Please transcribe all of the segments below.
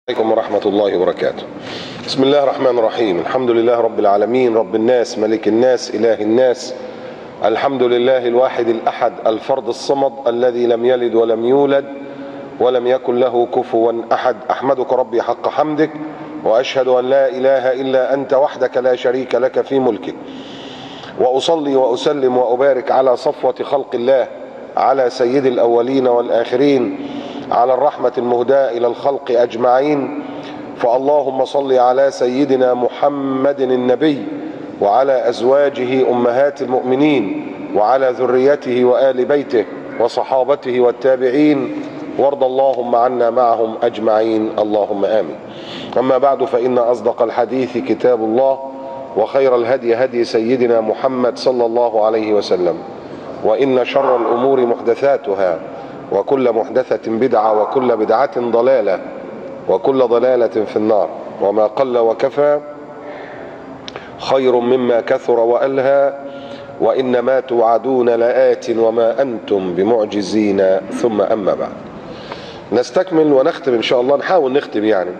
عليكم ورحمة الله وبركاته. بسم الله الرحمن الرحيم. الحمد لله رب العالمين، رب الناس، ملك الناس، إله الناس. الحمد لله الواحد الأحد الفرد الصمد الذي لم يلد ولم يولد ولم يكن له كفوا أحد. أحمدك ربي حق حمدك، وأشهد أن لا إله إلا أنت وحدك لا شريك لك في ملكك، وأصلي وأسلم وأبارك على صفوة خلق الله، على سيد الأولين والآخرين، على الرحمة المهداة إلى الخلق أجمعين. فاللهم صل على سيدنا محمد النبي، وعلى أزواجه أمهات المؤمنين، وعلى ذريته وآل بيته وصحابته والتابعين، وارض اللهم عنا معهم أجمعين، اللهم آمين. أما بعد، فإن أصدق الحديث كتاب الله، وخير الهدي هدي سيدنا محمد صلى الله عليه وسلم، وإن شر الأمور محدثاتها، وكل محدثة بدعة، وكل بدعة ضلالة، وكل ضلالة في النار. وما قل وكفى خير مما كثر وألهى، وإنما توعدون لآت وما أنتم بمعجزين. ثم أما بعد، نستكمل ونختم إن شاء الله، نحاول نختم يعني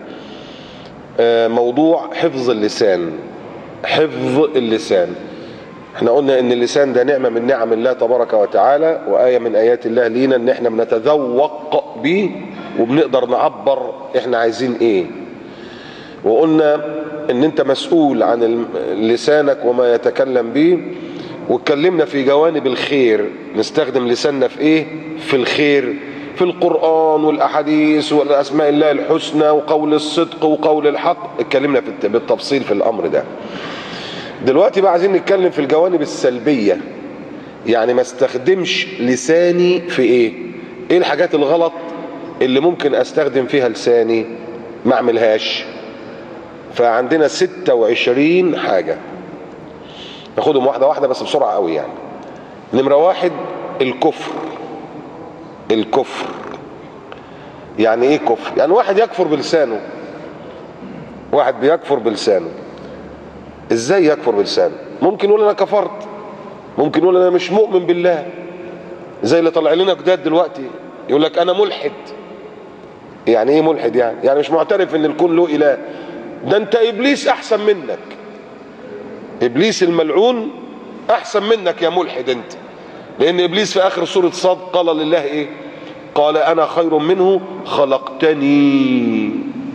موضوع حفظ اللسان. حفظ اللسان، احنا قلنا ان اللسان ده نعمة من نعم الله تبارك وتعالى، وآية من آيات الله لينا، ان احنا بنتذوق بيه وبنقدر نعبر احنا عايزين ايه. وقلنا ان انت مسؤول عن لسانك وما يتكلم به، واتكلمنا في جوانب الخير، نستخدم لساننا في ايه؟ في الخير، في القرآن والأحاديث والأسماء الله الحسنى وقول الصدق وقول الحق، اتكلمنا بالتفصيل في الأمر ده. دلوقتي بقى عايزين نتكلم في الجوانب السلبية، يعني ما استخدمش لساني في ايه الحاجات الغلط اللي ممكن استخدم فيها لساني ما اعملهاش. فعندنا 26 حاجة، ناخدهم واحدة واحدة بس بسرعة قوي يعني. نمرة واحد، الكفر. الكفر يعني ايه كفر؟ يعني واحد يكفر بلسانه. واحد بيكفر بلسانه. ازاي يكفر بلسانه؟ ممكن يقول انا كفرت، ممكن يقول انا مش مؤمن بالله، زي اللي طلع لنا جداد دلوقتي يقول لك انا ملحد. يعني ايه ملحد؟ يعني مش معترف ان الكون له اله. ده انت ابليس احسن منك، ابليس الملعون احسن منك يا ملحد انت. لان ابليس في اخر سورة صاد قال لله ايه؟ قال انا خير منه خلقتني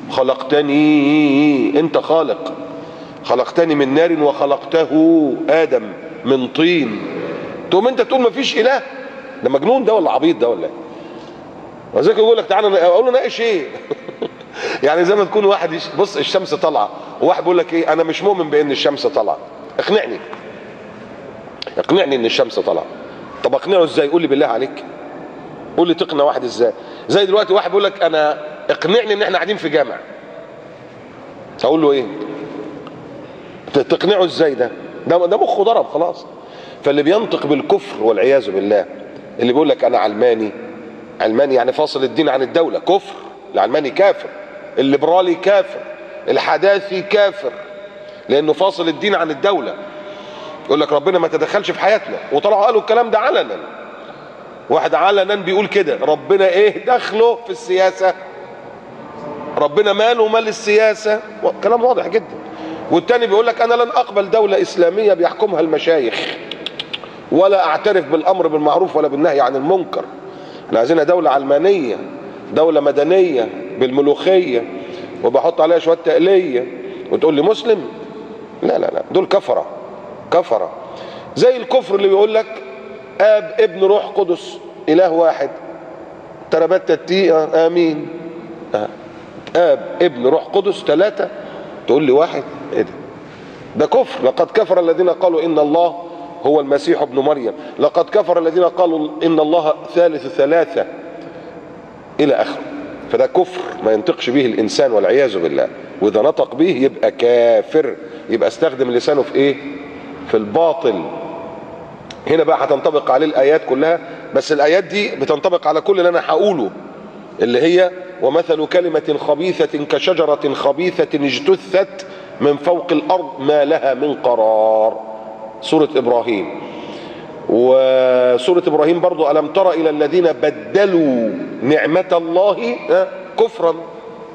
انت خالق، خلقتني من نار وخلقته آدم من طين. تقوم انت تقول مفيش اله؟ ده مجنون ده ولا عبيط ده ولا ايه؟ وذلك يقول لك تعالى اقول له ناقش ايه؟ يعني زي ما تكون واحد بص الشمس طالعه، وواحد بيقول لك ايه؟ انا مش مؤمن بان الشمس طالعه، اقنعني ان الشمس طالعه. طب اقنعه ازاي؟ قول لي بالله عليك، قول لي تقنع واحد ازاي؟ زي دلوقتي واحد بيقول لك انا اقنعني ان احنا قاعدين في جامع، اقول له ايه؟ تقنعه ازاي؟ ده مخه ضرب خلاص. فاللي بينطق بالكفر والعياذ بالله، اللي بيقول لك انا علماني يعني فاصل الدين عن الدولة، كفر. العلماني كافر، الليبرالي كافر، الحداثي كافر، لانه فاصل الدين عن الدولة. يقول لك ربنا ما تدخلش في حياتنا، وطلعوا قالوا الكلام ده علنا. واحد علنا بيقول كده، ربنا ايه دخله في السياسة؟ ربنا ماله مال السياسة؟ كلام واضح جدا. والتاني بيقول لك انا لن اقبل دولة اسلامية بيحكمها المشايخ، ولا اعترف بالامر بالمعروف ولا بالنهي عن المنكر. احنا عايزينها دولة علمانية، دولة مدنية بالملوخية، وبحط عليها شوية تقلية، وتقول لي مسلم؟ لا، دول كفرة. زي الكفر اللي بيقول لك اب ابن روح قدس اله واحد، تربت تتيئة امين. اب ابن روح قدس ثلاثة، تقول لي واحد؟ ايه ده كفر. لقد كفر الذين قالوا ان الله هو المسيح ابن مريم، لقد كفر الذين قالوا ان الله ثالث ثلاثة، الى اخره. فده كفر ما ينطقش به الانسان والعياذ بالله، واذا نطق به يبقى كافر، يبقى استخدم لسانه في ايه؟ في الباطل. هنا بقى هتنطبق عليه الايات كلها، بس الايات دي بتنطبق على كل اللي انا هقوله، اللي هي ومثل كلمة خبيثة كشجرة خبيثة اجتثت من فوق الارض ما لها من قرار. سورة ابراهيم. وسورة ابراهيم برضو، الم تر الى الذين بدلوا نعمة الله كفرا.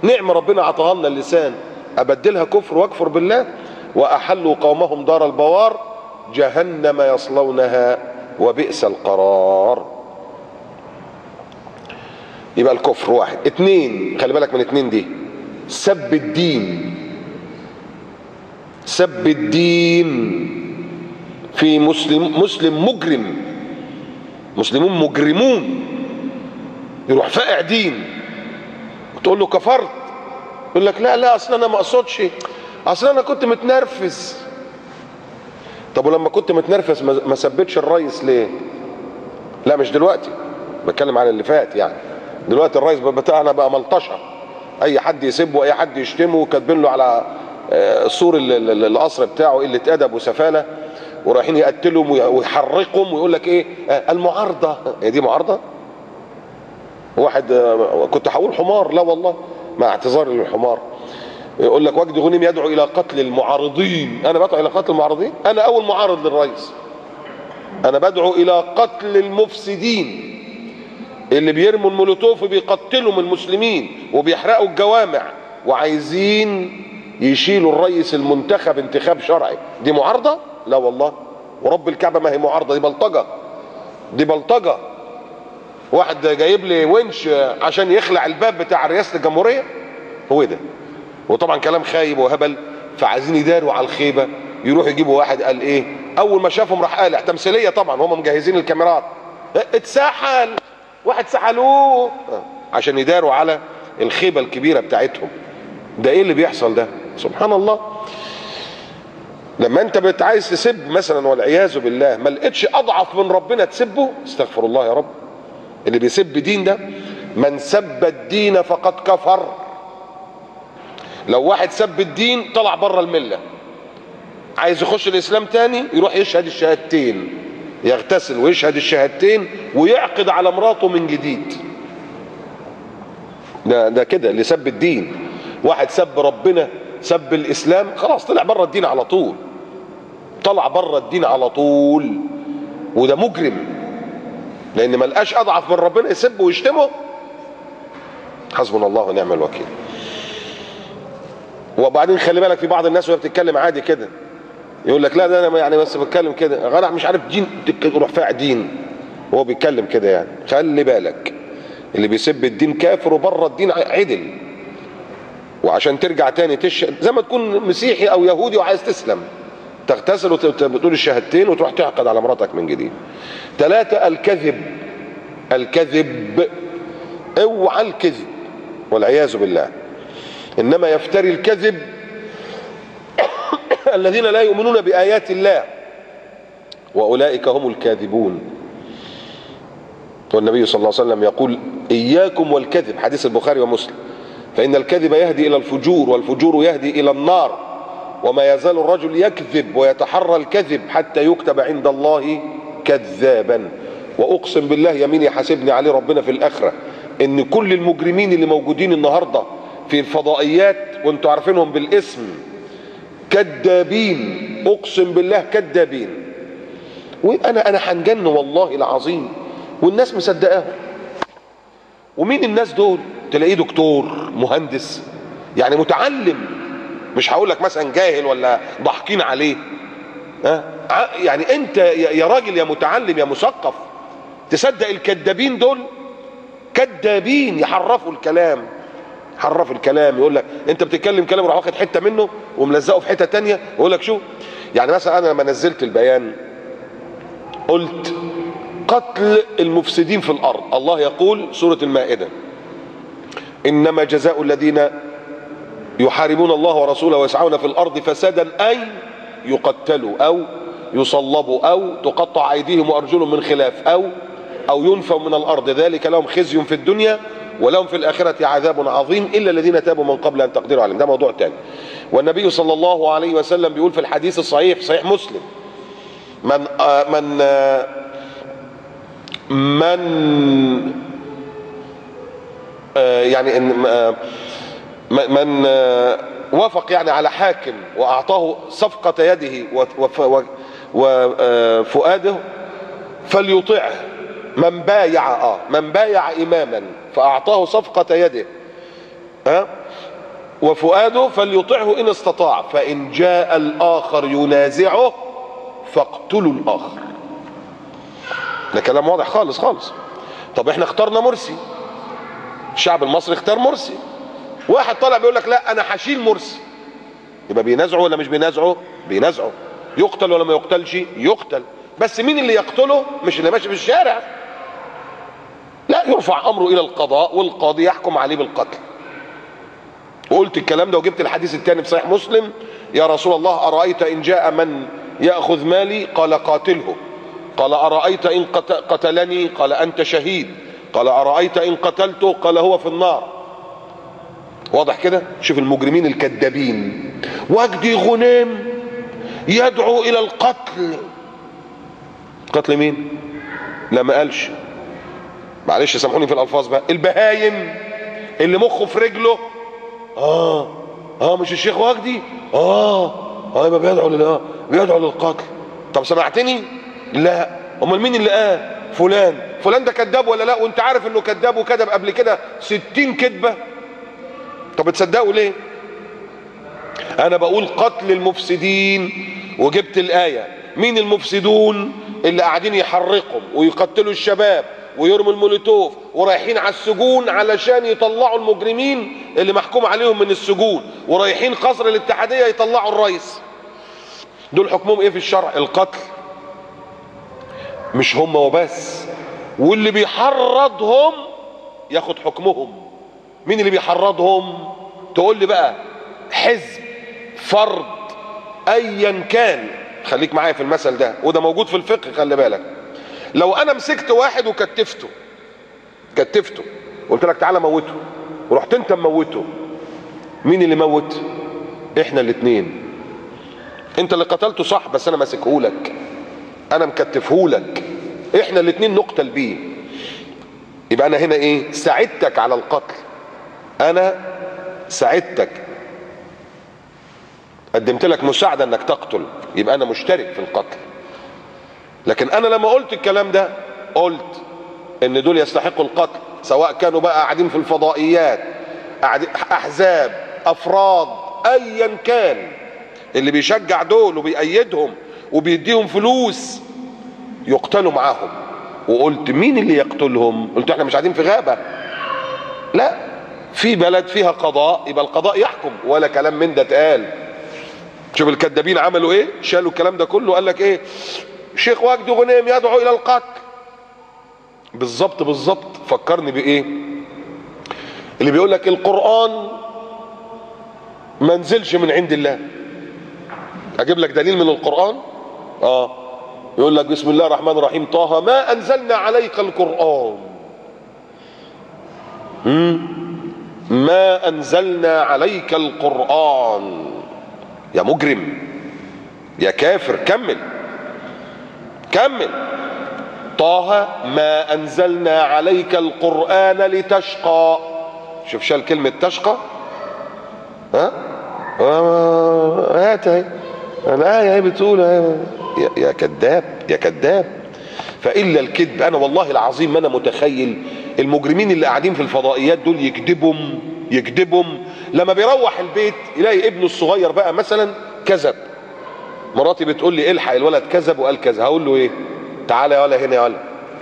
نعم ربنا عطاها لنا اللسان، ابدلها كفر واكفر بالله؟ واحلوا قومهم دار البوار جهنم يصلونها وبئس القرار. يبقى الكفر واحد. اتنين، خلي بالك من اتنين دي، سب الدين. سب الدين في مسلم مجرم، مسلمون مجرمون، يروح فاقع دين وتقول له كفرت، يقول لك لا لا اصل انا ما اقصدش، اصل انا كنت متنرفز. طب ولما كنت متنرفز ما سبتش الرئيس ليه؟ لا مش دلوقتي، بتكلم عن اللي فات يعني. دلوقتي الرئيس بتاعنا بقى ملطشه، اي حد يسبه واي حد يشتمه، وكاتبين له على سور القصر بتاعه قله ادب وسفاله، ورايحين يقتلهم ويحرقهم، ويقول لك ايه المعارضه. هي دي معارضه؟ واحد كنت هقول حمار، لا والله مع اعتذاري للحمار، يقول لك وجدي غنيم يدعو الى قتل المعارضين. انا بدعو الى قتل المعارضين؟ انا اول معارض للرئيس. انا بدعو الى قتل المفسدين اللي بيرموا المولوتوف وبيقتلوا من المسلمين وبيحرقوا الجوامع وعايزين يشيلوا الرئيس المنتخب انتخاب شرعي. دي معارضه؟ لا والله ورب الكعبه ما هي معارضه، دي بلطجه، دي بلطجه. واحد جايب لي ونش عشان يخلع الباب بتاع رئاسه الجمهوريه، هو ده. وطبعا كلام خايب وهبل، فعايزين يداروا على الخيبه، يروح يجيبوا واحد قال ايه، اول ما شافهم راح قالع، تمثيليه طبعا، هم مجهزين الكاميرات، اتسحل واحد سحلوه عشان يداروا على الخيبه الكبيره بتاعتهم. ده ايه اللي بيحصل ده؟ سبحان الله. لما انت عايز تسب مثلا والعياذ بالله، ما لقيتش اضعف من ربنا تسبه، استغفر الله يا رب. اللي بيسب دين ده، من سب الدين فقد كفر. لو واحد سب الدين طلع بره المله، عايز يخش الاسلام تاني، يروح يشهد الشهادتين، يغتسل ويشهد الشهادتين ويعقد على مراته من جديد. ده كده اللي سب الدين. واحد سب ربنا، سب الاسلام، خلاص طلع بره الدين على طول، طلع بره الدين على طول، وده مجرم، لان ما لقاش اضعف من ربنا يسبه ويشتمه. حسبنا الله ونعم الوكيل. وبعدين خلي بالك، في بعض الناس وهي بتتكلم عادي كده يقول لك لا ده انا يعني بس بتكلم كده، غير مش عارف دين، يروح فاع دين وهو بيتكلم كده يعني. خلي بالك، اللي بيسب الدين كافر وبره الدين عدل. وعشان ترجع تاني تشهد زي ما تكون مسيحي او يهودي وعايز تسلم، تغتسل وتقول الشهادتين وتروح تعقد على مراتك من جديد. 3 الكذب. الكذب، اوعى الكذب والعياذ بالله. انما يفتري الكذب الذين لا يؤمنون بآيات الله واولئك هم الكاذبون. والنبي صلى الله عليه وسلم يقول اياكم والكذب، حديث البخاري ومسلم، فإن الكذب يهدي إلى الفجور والفجور يهدي إلى النار، وما يزال الرجل يكذب ويتحرى الكذب حتى يكتب عند الله كذابا. وأقسم بالله يمين يحاسبني عليه ربنا في الآخرة، إن كل المجرمين اللي موجودين النهاردة في الفضائيات وانتوا عارفينهم بالاسم كذابين، أقسم بالله كذابين. وأنا هنجن والله العظيم، والناس مصدقاهم. ومين الناس دول؟ تلاقيه دكتور مهندس يعني متعلم، مش هقول لك مثلا جاهل ولا ضاحكين عليه، يعني انت يا راجل يا متعلم يا مثقف تصدق الكذابين دول؟ كذابين، يحرفوا الكلام، حرف الكلام. يقول لك انت بتتكلم كلام وراح واخد حته منه وملزقه في حته تانية، ويقول لك شو يعني. مثلا انا لما نزلت البيان قلت قتل المفسدين في الارض، الله يقول سوره المائده انما جزاء الذين يحاربون الله ورسوله ويسعون في الارض فسادا ان يقتلوا او يصلبوا او تقطع ايديهم وارجلهم من خلاف او ينفوا من الارض، ذلك لهم خزي في الدنيا ولهم في الاخره عذاب عظيم الا الذين تابوا من قبل ان تقدروا عليهم. ده موضوع تاني. والنبي صلى الله عليه وسلم بيقول في الحديث الصحيح في صحيح مسلم، من يعني من وافق يعني على حاكم واعطاه صفقة يده وفؤاده فليطيعه. من بايع اماما فاعطاه صفقة يده وفؤاده فليطعه إن استطاع، فإن جاء الآخر ينازعه فاقتلوا الآخر. ده كلام واضح خالص خالص. طب احنا اخترنا مرسي، الشعب المصري اختار مرسي، واحد طالع بيقول لك لا انا هشيل مرسي، يبقى بينازعه ولا مش بينازعه؟ بينازعه. يقتل ولا ما يقتلش؟ يقتل. بس مين اللي يقتله؟ مش اللي ماشي في الشارع، لا، يرفع امره الى القضاء والقاضي يحكم عليه بالقتل. وقلت الكلام ده وجبت الحديث الثاني في صحيح مسلم: يا رسول الله ارايت ان جاء من ياخذ مالي؟ قال قاتله. قال ارايت ان قتلني؟ قال انت شهيد. قال ارايت ان قتلته؟ قال هو في النار. واضح كده؟ شوف المجرمين الكذابين. وجدي غنيم يدعو الى القتل. قتل مين؟ لا ما قالش، معلش سامحوني في الالفاظ بقى. البهايم اللي مخه في رجله، مش الشيخ وجدي؟ يبقى بيدعو للقتل. طب سمعتني؟ لا. امال مين اللي قال؟ فلان ده كذاب ولا لا؟ وانت عارف انه كذاب وكذب قبل كده 60 كذبه. طب بتصدقوا ليه؟ انا بقول قتل المفسدين وجبت الايه. مين المفسدون؟ اللي قاعدين يحرقهم ويقتلوا الشباب ويرموا المولوتوف ورايحين على السجون علشان يطلعوا المجرمين اللي محكوم عليهم من السجون، ورايحين قصر الاتحاديه يطلعوا الرئيس. دول حكمهم ايه في الشرع؟ القتل. مش هم وبس، واللي بيحرضهم ياخد حكمهم. مين اللي بيحرضهم؟ تقول لي بقى حزب، فرد، ايا كان. خليك معايا في المثل ده، وده موجود في الفقه، خلي بالك. لو انا مسكت واحد وكتفته قلت لك تعالى موته، ورحت انت مموته، مين اللي موت؟ احنا الاثنين. انت اللي قتلته صح، بس انا ماسكهولك، انا مكتفهولك، احنا الاثنين نقتل بيه. يبقى انا هنا ايه؟ ساعدتك على القتل، انا ساعدتك، قدمت لك مساعدة انك تقتل، يبقى انا مشترك في القتل. لكن انا لما قلت الكلام ده قلت ان دول يستحقوا القتل، سواء كانوا بقى قاعدين في الفضائيات، احزاب، افراد، ايا كان، اللي بيشجع دول وبيأيدهم وبيديهم فلوس يقتلوا معاهم. وقلت مين اللي يقتلهم؟ قلت احنا مش قاعدين في غابة، لا، في بلد فيها قضاء، يبقى القضاء يحكم، ولا كلام من ده اتقال. شوف الكذابين عملوا ايه؟ شالوا الكلام ده كله، قال لك ايه؟ شيخ وجدي غنيم يدعو الى القتل. بالظبط. فكرني بايه؟ اللي بيقول لك القرآن ما نزلش من عند الله. اجيب لك دليل من القرآن؟ يقول لك بسم الله الرحمن الرحيم: طه ما انزلنا عليك القرآن. ما انزلنا عليك القرآن. يا مجرم، يا كافر، كمل. طه ما انزلنا عليك القرآن لتشقى. شوف شال كلمة تشقى. هات اهي الآية هي بتقول يا كذاب. فإلا الكذب. أنا والله العظيم ما أنا متخيل المجرمين اللي قاعدين في الفضائيات دول يكذبهم لما بيروح البيت يلاقي ابنه الصغير بقى مثلا كذب. مراتي بتقول لي الحق الولد كذب وقال كذا، هقول له ايه؟ تعالى يا ولا هنا يا ولا،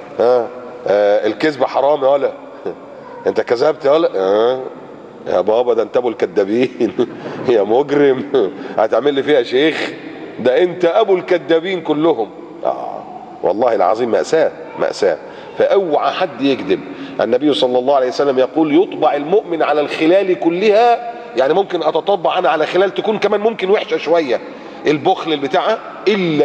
الكذب حرام يا ولا، انت كذبت يا ولا، يا بابا ده انت ابو الكذابين يا مجرم، هتعمل لي فيها شيخ؟ ده انت ابو الكذابين كلهم. والله العظيم مأساة. فاوعى حد يكذب. النبي صلى الله عليه وسلم يقول: يطبع المؤمن على الخلال كلها. يعني ممكن اتطبع انا على خلال تكون كمان ممكن وحشة شوية، البخل البتاعة، الا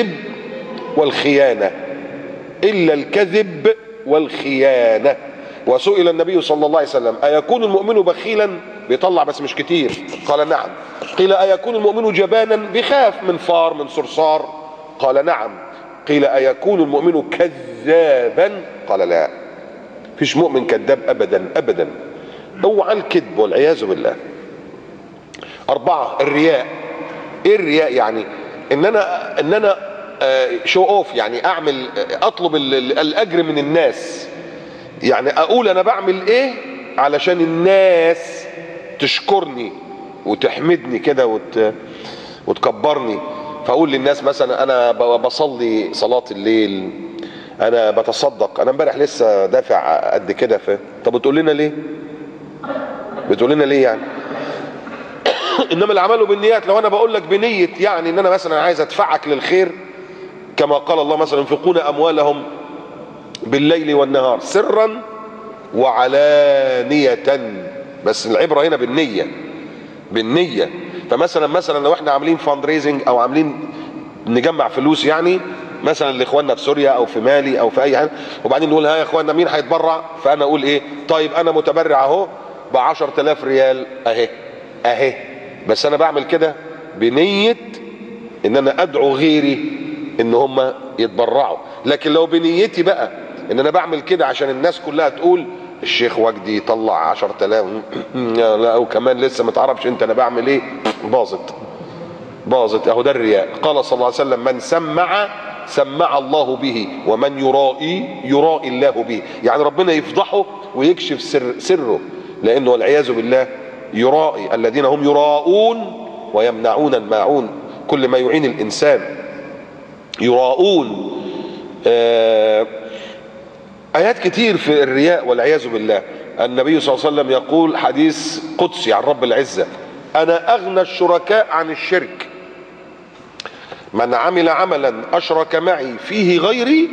الكذب والخيانة. وسئل النبي صلى الله عليه وسلم: أيكون المؤمن بخيلا؟ بيطلع بس مش كتير. قال: نعم. قيل: أيكون المؤمن جبانا؟ بيخاف من فار، من صرصار؟ قال: نعم. قيل: أيكون المؤمن كذابا؟ قال: لا، فيش مؤمن كذاب أبدا. اوعى الكذب والعياذ بالله. 4: الرياء. ايه الرياء؟ يعني ان انا شو اوف، يعني اطلب الاجر من الناس، يعني اقول انا بعمل ايه علشان الناس تشكرني وتحمدني كده وتكبرني، فاقول للناس مثلا انا بصلي صلاة الليل، انا بتصدق، انا امبارح لسه دافع قد كده طب بتقول لنا ليه؟ بتقول لنا ليه يعني؟ انما الاعمال بالنيات. لو انا بقول لك بنية يعني ان انا مثلا عايز ادفعك للخير، كما قال الله مثلا ينفقون اموالهم بالليل والنهار سرا وعلانية، بس العبرة هنا بالنية. فمثلا لو احنا عاملين فاند ريزنج او عاملين نجمع فلوس يعني مثلا لاخواننا في سوريا او في مالي او في اي حاجه، وبعدين نقول ها يا اخواننا مين هيتبرع؟ فانا اقول ايه؟ طيب انا متبرع اهو ب 10,000 ريال اهي، بس انا بعمل كده بنية ان انا ادعو غيري ان هم يتبرعوا. لكن لو بنيتي بقى ان انا بعمل كده عشان الناس كلها تقول الشيخ وجدي طلع 10,000 لا وكمان لسه ما تعرفش انت انا بعمل ايه، باظت اهو. ده الرياء. قال صلى الله عليه وسلم من سمع الله به، ومن يرائي الله به، يعني ربنا يفضحه ويكشف سره، لانه والعياذ بالله يرائي، الذين هم يراءون ويمنعون الماعون، كل ما يعين الانسان يراءون. ايات كتير في الرياء والعياذ بالله. النبي صلى الله عليه وسلم يقول حديث قدسي عن رب العزة: انا اغنى الشركاء عن الشرك، من عمل عملا اشرك معي فيه غيري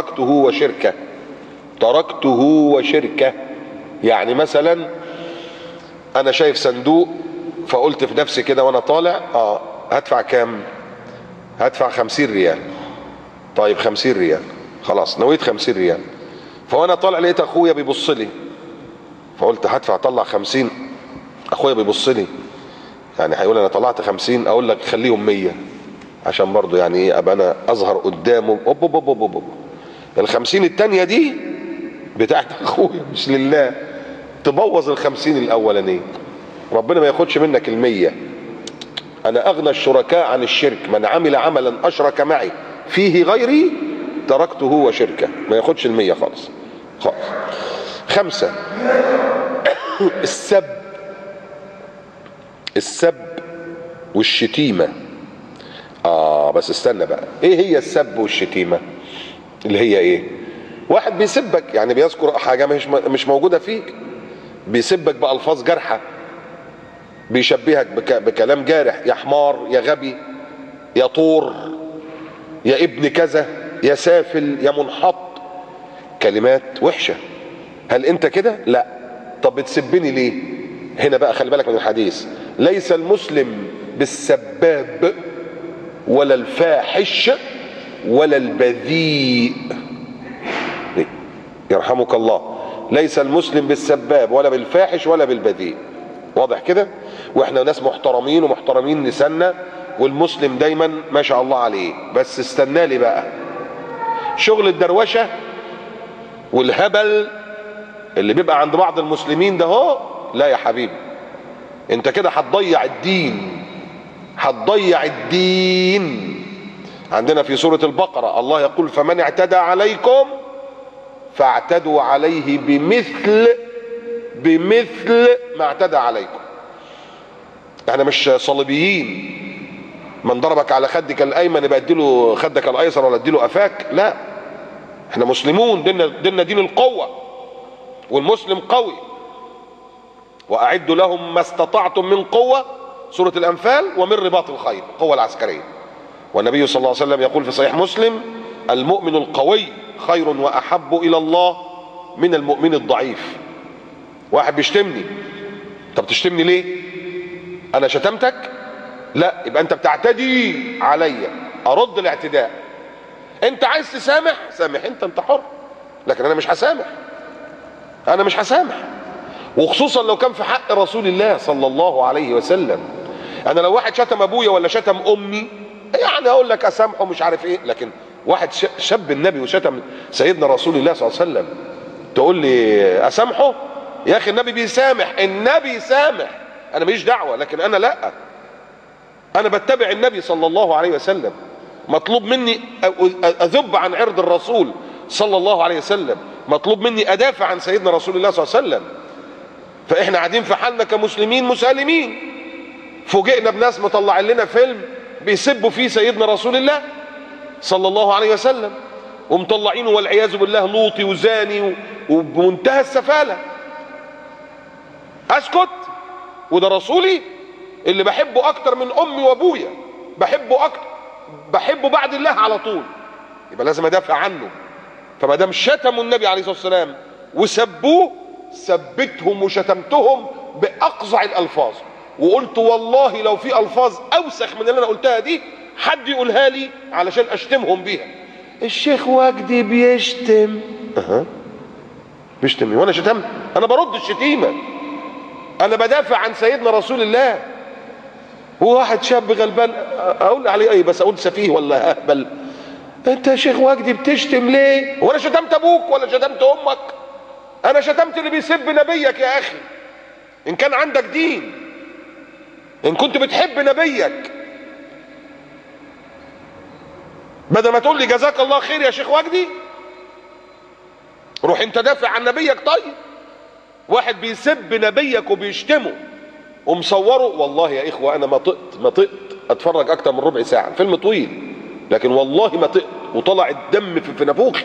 تركته وشركه. يعني مثلا انا شايف صندوق، فقلت في نفسي كده وانا طالع هدفع كام؟ هدفع 50 ريال. طيب 50 ريال خلاص، نويت 50 ريال. فوانا طالع لقيت اخويا بيبص لي، فقلت هدفع طلع 50. اخويا بيبص لي يعني هيقول انا طلعت 50، اقول لك خليهم 100 عشان برضه يعني ايه ابقى انا اظهر قدامه. ال50 التانية دي بتاعت اخويا مش لله، تبوظ ال50 الاولانية. ربنا ما ياخدش منك ال100. انا اغنى الشركاء عن الشرك، من عمل عملا اشرك معي فيه غيري تركته وشركه. ما ياخدش ال100 خالص. 5 السب والشتيمة. بس استنى بقى، ايه هي السب والشتيمة؟ اللي هي ايه؟ واحد بيسبك، يعني بيذكر حاجة مش موجودة فيك، بيسبك بألفاظ جارحة، بيشبهك بكلام جارح: يا حمار، يا غبي، يا طور، يا ابن كذا، يا سافل، يا منحط، كلمات وحشة. هل انت كده؟ لا. طب بتسبني ليه؟ هنا بقى خلي بالك من الحديث: ليس المسلم بالسباب ولا الفاحش ولا البذيء. يرحمك الله. ليس المسلم بالسباب ولا بالفاحش ولا بالبذيء. واضح كده؟ واحنا ناس محترمين ومحترمين لساننا، والمسلم دايما ما شاء الله عليه. بس استنى لي بقى، شغل الدروشة والهبل اللي بيبقى عند بعض المسلمين ده هو، لا يا حبيبي، انت كده هتضيع الدين. عندنا في سورة البقرة الله يقول: فمن اعتدى عليكم فاعتدوا عليه بمثل ما اعتدى عليكم. احنا مش صليبيين، من ضربك على خدك الايمن يبقى اديله خدك الايسر ولا اديله قفاك. لا، احنا مسلمون، ديننا دين القوة، والمسلم قوي. واعدوا لهم ما استطعتم من قوة، سورة الانفال، ومن رباط الخيل، القوة العسكرية. والنبي صلى الله عليه وسلم يقول في صحيح مسلم: المؤمن القوي خير واحب الى الله من المؤمن الضعيف. واحد بيشتمني، طب تشتمني ليه؟ انا شتمتك؟ لا، يبقى انت بتعتدي عليا، ارد الاعتداء. انت عايز تسامح سامح، انت حر، لكن انا مش هسامح. وخصوصا لو كان في حق رسول الله صلى الله عليه وسلم. انا لو واحد شتم ابويا ولا شتم امي يعني اقول لك اسامحه مش عارف ايه، لكن واحد شب النبي وشتم سيدنا رسول الله صلى الله عليه وسلم تقول لي اسامحه؟ يا اخي النبي بيسامح، انا ماليش دعوه، لكن انا لا، انا بتبع النبي صلى الله عليه وسلم. مطلوب مني اذب عن عرض الرسول صلى الله عليه وسلم، مطلوب مني ادافع عن سيدنا رسول الله صلى الله عليه وسلم. فاحنا قاعدين في حالنا كمسلمين مسالمين، فوجئنا بناس مطلعين لنا فيلم بيسبوا فيه سيدنا رسول الله صلى الله عليه وسلم، ومطلعينه والعياذ بالله لوطي وزاني وبمنتهى السفالة. اسكت؟ وده رسولي اللي بحبه اكتر من امي وابويا، بحبه اكتر، بحبه بعد الله على طول، يبقى لازم ادافع عنه. فما دام شتموا النبي عليه الصلاه والسلام وسبوه، ثبتهم وشتمتهم باقصع الالفاظ، وقلت والله لو في الفاظ اوسخ من اللي انا قلتها دي حد يقولها لي علشان اشتمهم بيها. الشيخ وجدي بيشتم. بيشتم وانا شتمت؟ انا برد الشتيمه، انا بدافع عن سيدنا رسول الله. هو واحد شاب غلبان اقول عليه ايه؟ بس اقول سفيه ولا اهبل؟ انت يا شيخ وجدي بتشتم ليه؟ وانا شتمت ابوك ولا شتمت امك؟ انا شتمت اللي بيسب نبيك يا اخي. ان كان عندك دين، ان كنت بتحب نبيك، بدل ما تقول لي جزاك الله خير يا شيخ وجدي، روح انت دافع عن نبيك. طيب واحد بيسب نبيك وبيشتمه ومصوره، والله يا اخوه انا ما طقت اتفرج اكتر من ربع ساعه، الفيلم طويل لكن والله ما طقت، وطلع الدم في نافوخي.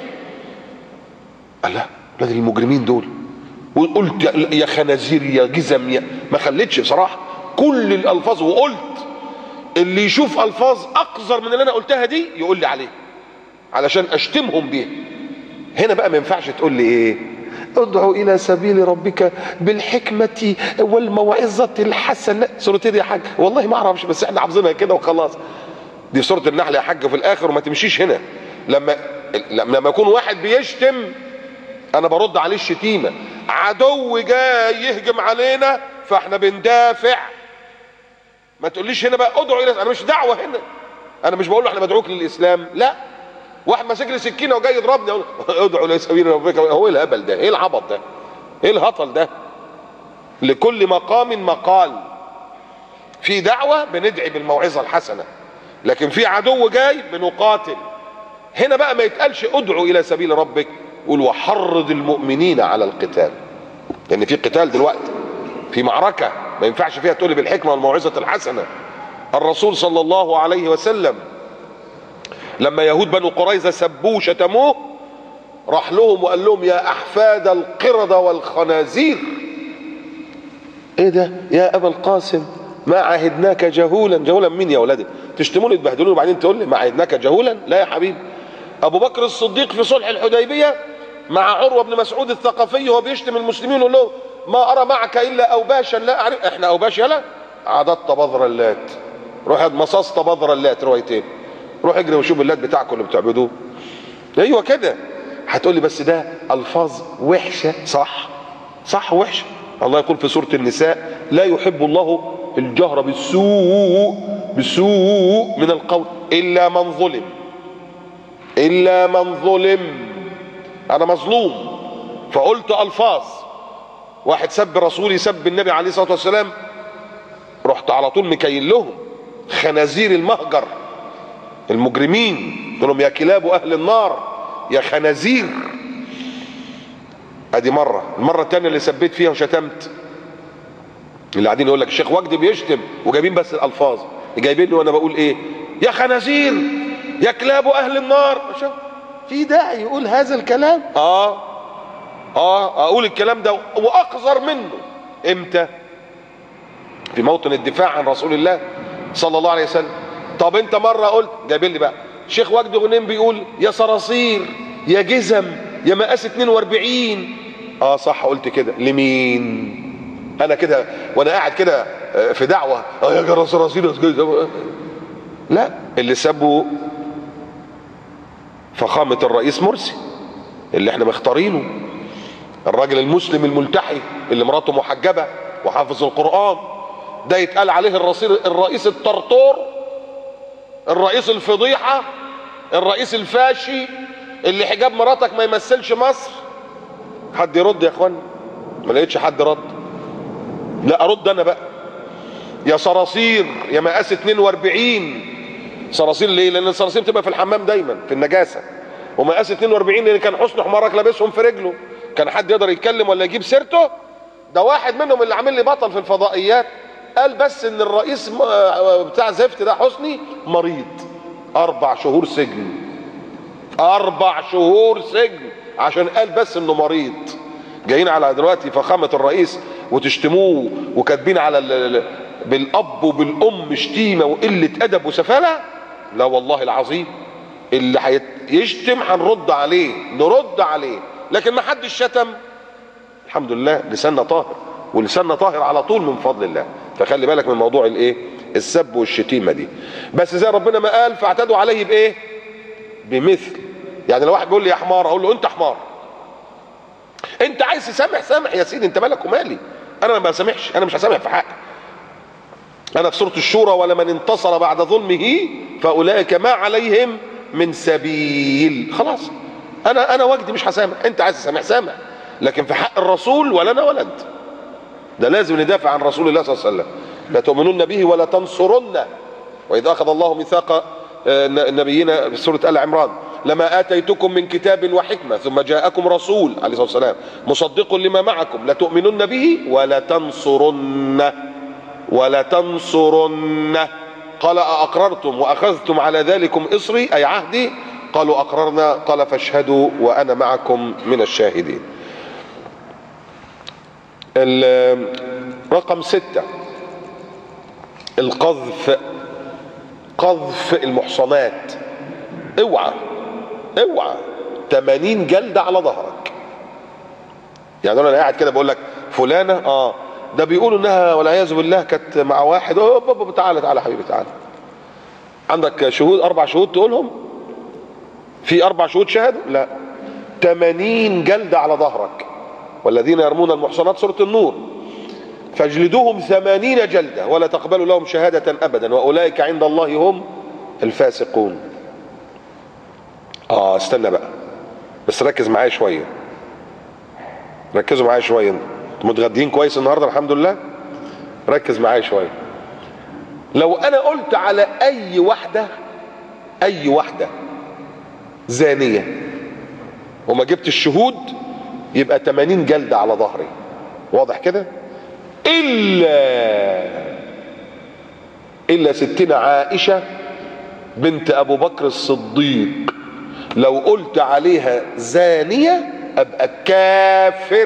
الله، ولاد المجرمين دول. وقلت يا خنازير يا جزم ما خليتش بصراحه كل الالفاظ، وقلت اللي يشوف الفاظ اقذر من اللي انا قلتها دي يقول لي عليه علشان اشتمهم بيها. هنا بقى ما ينفعش تقول لي ايه؟ ادعو الى سبيل ربك بالحكمه والموعظه الحسنه. سوره ايه دي يا حاج؟ والله ما اعرفش، بس احنا حافظينها كده وخلاص. دي سوره النحل يا حاج في الاخر، وما تمشيش هنا. لما يكون واحد بيشتم انا برد عليه الشتيمه، عدو جاي يهجم علينا فاحنا بندافع. ما تقوليش هنا بقى ادعو الى، انا مش دعوه هنا، انا مش بقول له احنا بدعوك للاسلام، لا. واحد ماسك لي سكينه وجاي يضربني اقول ادعو الى سبيل ربك. هو ايه الهبل ده؟ ايه العبط ده؟ ايه الهطل ده؟ لكل مقام مقال. في دعوه بندعي بالموعظه الحسنه، لكن في عدو جاي بنقاتل. هنا بقى ما يتقالش ادعو الى سبيل ربك، قول وحرض المؤمنين على القتال، لان في قتال دلوقتي، في معركه ما ينفعش فيها تقول بالحكمه والموعظه الحسنه. الرسول صلى الله عليه وسلم لما يهود بنو قريظه سبوه شتموه، راح لهم وقال لهم يا احفاد القرده والخنازير. ايه ده يا ابا القاسم؟ ما عهدناك جهولا. جهولا مين يا ولادي؟ تشتموني تبهدلوني وبعدين تقول لي ما عهدناك جهولا؟ لا يا حبيبي. ابو بكر الصديق في صلح الحديبيه مع عروه بن مسعود الثقفي وهو بيشتم المسلمين يقول له ما ارى معك الا اوباشا لا اعرف. احنا اوباش يلا؟ عضدت بذر اللات، روح مصصت بذر اللات، روايتين. روح اجري وشوف اللات بتاعكم اللي بتعبدوه. ايوه كده. هتقول لي بس ده الفاظ وحشه. صح، صح وحشه. الله يقول في سوره النساء لا يحب الله الجهر بالسوء من القول الا من ظلم. الا من ظلم. انا مظلوم فقلت الفاظ، واحد سب رسولي، سب النبي عليه الصلاه والسلام، رحت على طول مكين لهم خنازير المهجر المجرمين، قلت لهم يا كلاب اهل النار يا خنازير. ادي مره. المره الثانيه اللي سبيت فيها وشتمت، اللي قاعدين يقول لك الشيخ وجدي بيشتم وجايبين بس الالفاظ، جايبين لي وانا بقول ايه؟ يا خنازير يا كلاب اهل النار. في داعي يقول هذا الكلام؟ اقول الكلام ده واقذر منه امتى؟ في موطن الدفاع عن رسول الله صلى الله عليه وسلم. طب انت مره قلت، جايبين لي بقى الشيخ وجدي غنيم بيقول يا صراصير يا جزم يا مقاس 42. صح قلت كده. لمين؟ انا كده وانا قاعد كده في دعوه يا صراصير يا جزم؟ لا، اللي سبوا فخامه الرئيس مرسي اللي احنا مختارينه، الراجل المسلم الملتحي اللي مراته محجبه وحافظ القران، ده يتقال عليه الرئيس الطرطور، الرئيس الفضيحه، الرئيس الفاشي اللي حجاب مراتك ما يمثلش مصر. حد يرد يا اخوان؟ ما لقيتش حد رد. لا ارد انا بقى. يا صراصير يا مقاس 42. صراصير ليه؟ لان الصراصير بتبقى في الحمام دايما في النجاسه، ومقاس 42 لان كان حسن حمارك لابسهم في رجله، كان حد يقدر يتكلم ولا يجيب سيرته؟ ده واحد منهم اللي عامل لي بطل في الفضائيات قال بس ان الرئيس بتاع زفت ده حسني مريض. 4 شهور سجن. 4 شهور سجن عشان قال بس انه مريض. جايين على دلوقتي فخامة الرئيس وتشتموه وكاتبين على بالاب وبالام شتيمة وقلة ادب وسفالة. لا والله العظيم اللي هيشتم هنرد عليه، نرد عليه، لكن ما حدش شتم. الحمد لله لساننا طاهر، ولساننا طاهر على طول من فضل الله. فخلي بالك من موضوع الايه؟ السب والشتيمه دي. بس زي ربنا ما قال فاعتدوا عليه بايه؟ بمثل. يعني لو واحد بيقول لي يا حمار اقول له انت حمار. انت عايز تسامح سامح يا سيدي، انت مالك ومالي؟ انا ما بسامحش، انا مش هسامح في حقي. انا في سوره الشورى ولمن انتصر بعد ظلمه فاولئك ما عليهم من سبيل. خلاص انا وجدي مش هسامح، انت عايز تسامح سامح، لكن في حق الرسول ولا انا ولا انت. ده لازم ندافع عن رسول الله صلى الله عليه وسلم. لا تؤمنون به ولا تنصرنه. واذ اخذ الله ميثاق نبينا في سوره ال عمران لما اتيتكم من كتاب وحكمه ثم جاءكم رسول عليه الصلاه والسلام مصدق لما معكم لتؤمنن به ولا تنصرنه ولا تنصرنه. قال أأقررتم وأخذتم على ذلكم إصري أي عهدي؟ قالوا أقررنا. قال فاشهدوا وأنا معكم من الشاهدين. رقم 6 القذف. قذف المحصنات. اوعى 80 جلدة على ظهرك. يعني انا قاعد كده بقول لك فلانه ده بيقولوا انها والعياذ بالله كانت مع واحد. تعالى حبيبي تعالى. عندك شهود 4 شهود تقولهم؟ في 4 شهود شهدوا؟ لا. 80 جلدة على ظهرك. والذين يرمون المحصنات سورة النور فاجلدوهم 80 جلدة ولا تقبلوا لهم شهادة أبدا وأولئك عند الله هم الفاسقون. استنى بقى بس ركز معايا شوية. ركزوا معايا شوية. انتوا متغدين كويس النهاردة الحمد لله؟ ركز معايا شوية. لو أنا قلت على أي واحدة زانية وما جبت الشهود يبقى 80 جلدة على ظهري. واضح كده؟ إلا ستنا عائشة بنت أبو بكر الصديق لو قلت عليها زانية أبقى كافر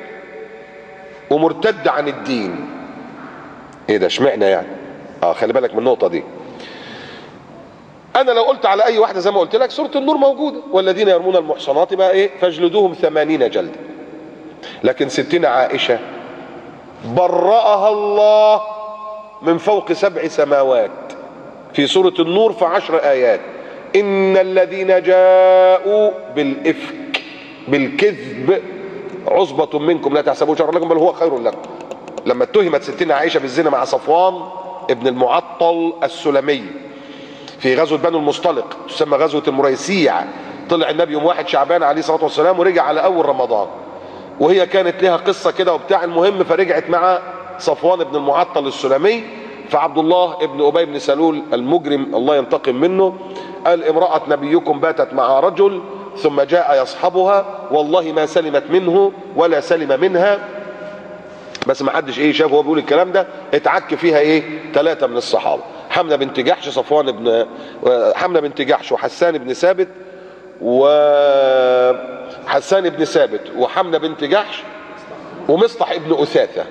ومرتد عن الدين. إيه ده؟ اشمعنى يعني؟ خلي بالك من النقطة دي. أنا لو قلت على أي واحدة زي ما قلت لك سورة النور موجودة والذين يرمون المحصنات بقى إيه؟ فاجلدوهم 80 جلدة. لكن ستنا عائشة برأها الله من فوق 7 سماوات في سورة النور في 10 آيات. إن الذين جاءوا بالإفك بالكذب عصبة منكم لا تحسبوا شرا لكم بل هو خير لكم. لما اتهمت ستنا عائشة بالزنا مع صفوان ابن المعطل السلمي في غزوة بنو المصطلق تسمى غزوة المريسيع، طلع النبي يوم 1 شعبان عليه الصلاة والسلام ورجع على أول رمضان، وهي كانت لها قصة كده وبتاع. المهم فرجعت مع صفوان ابن المعطل السلمي، فعبد الله ابن أبي بن سلول المجرم الله ينتقم منه قال امرأة نبيكم باتت مع رجل ثم جاء يصحبها والله ما سلمت منه ولا سلم منها. بس ما حدش شاف هو بيقول الكلام ده. اتعك فيها 3 من الصحابة، حمنة بنت جحش حمنة بنت جحش وحسان بن ثابت وحسان بن ثابت وحمنة بنت جحش ومصطح ابن أثاثة،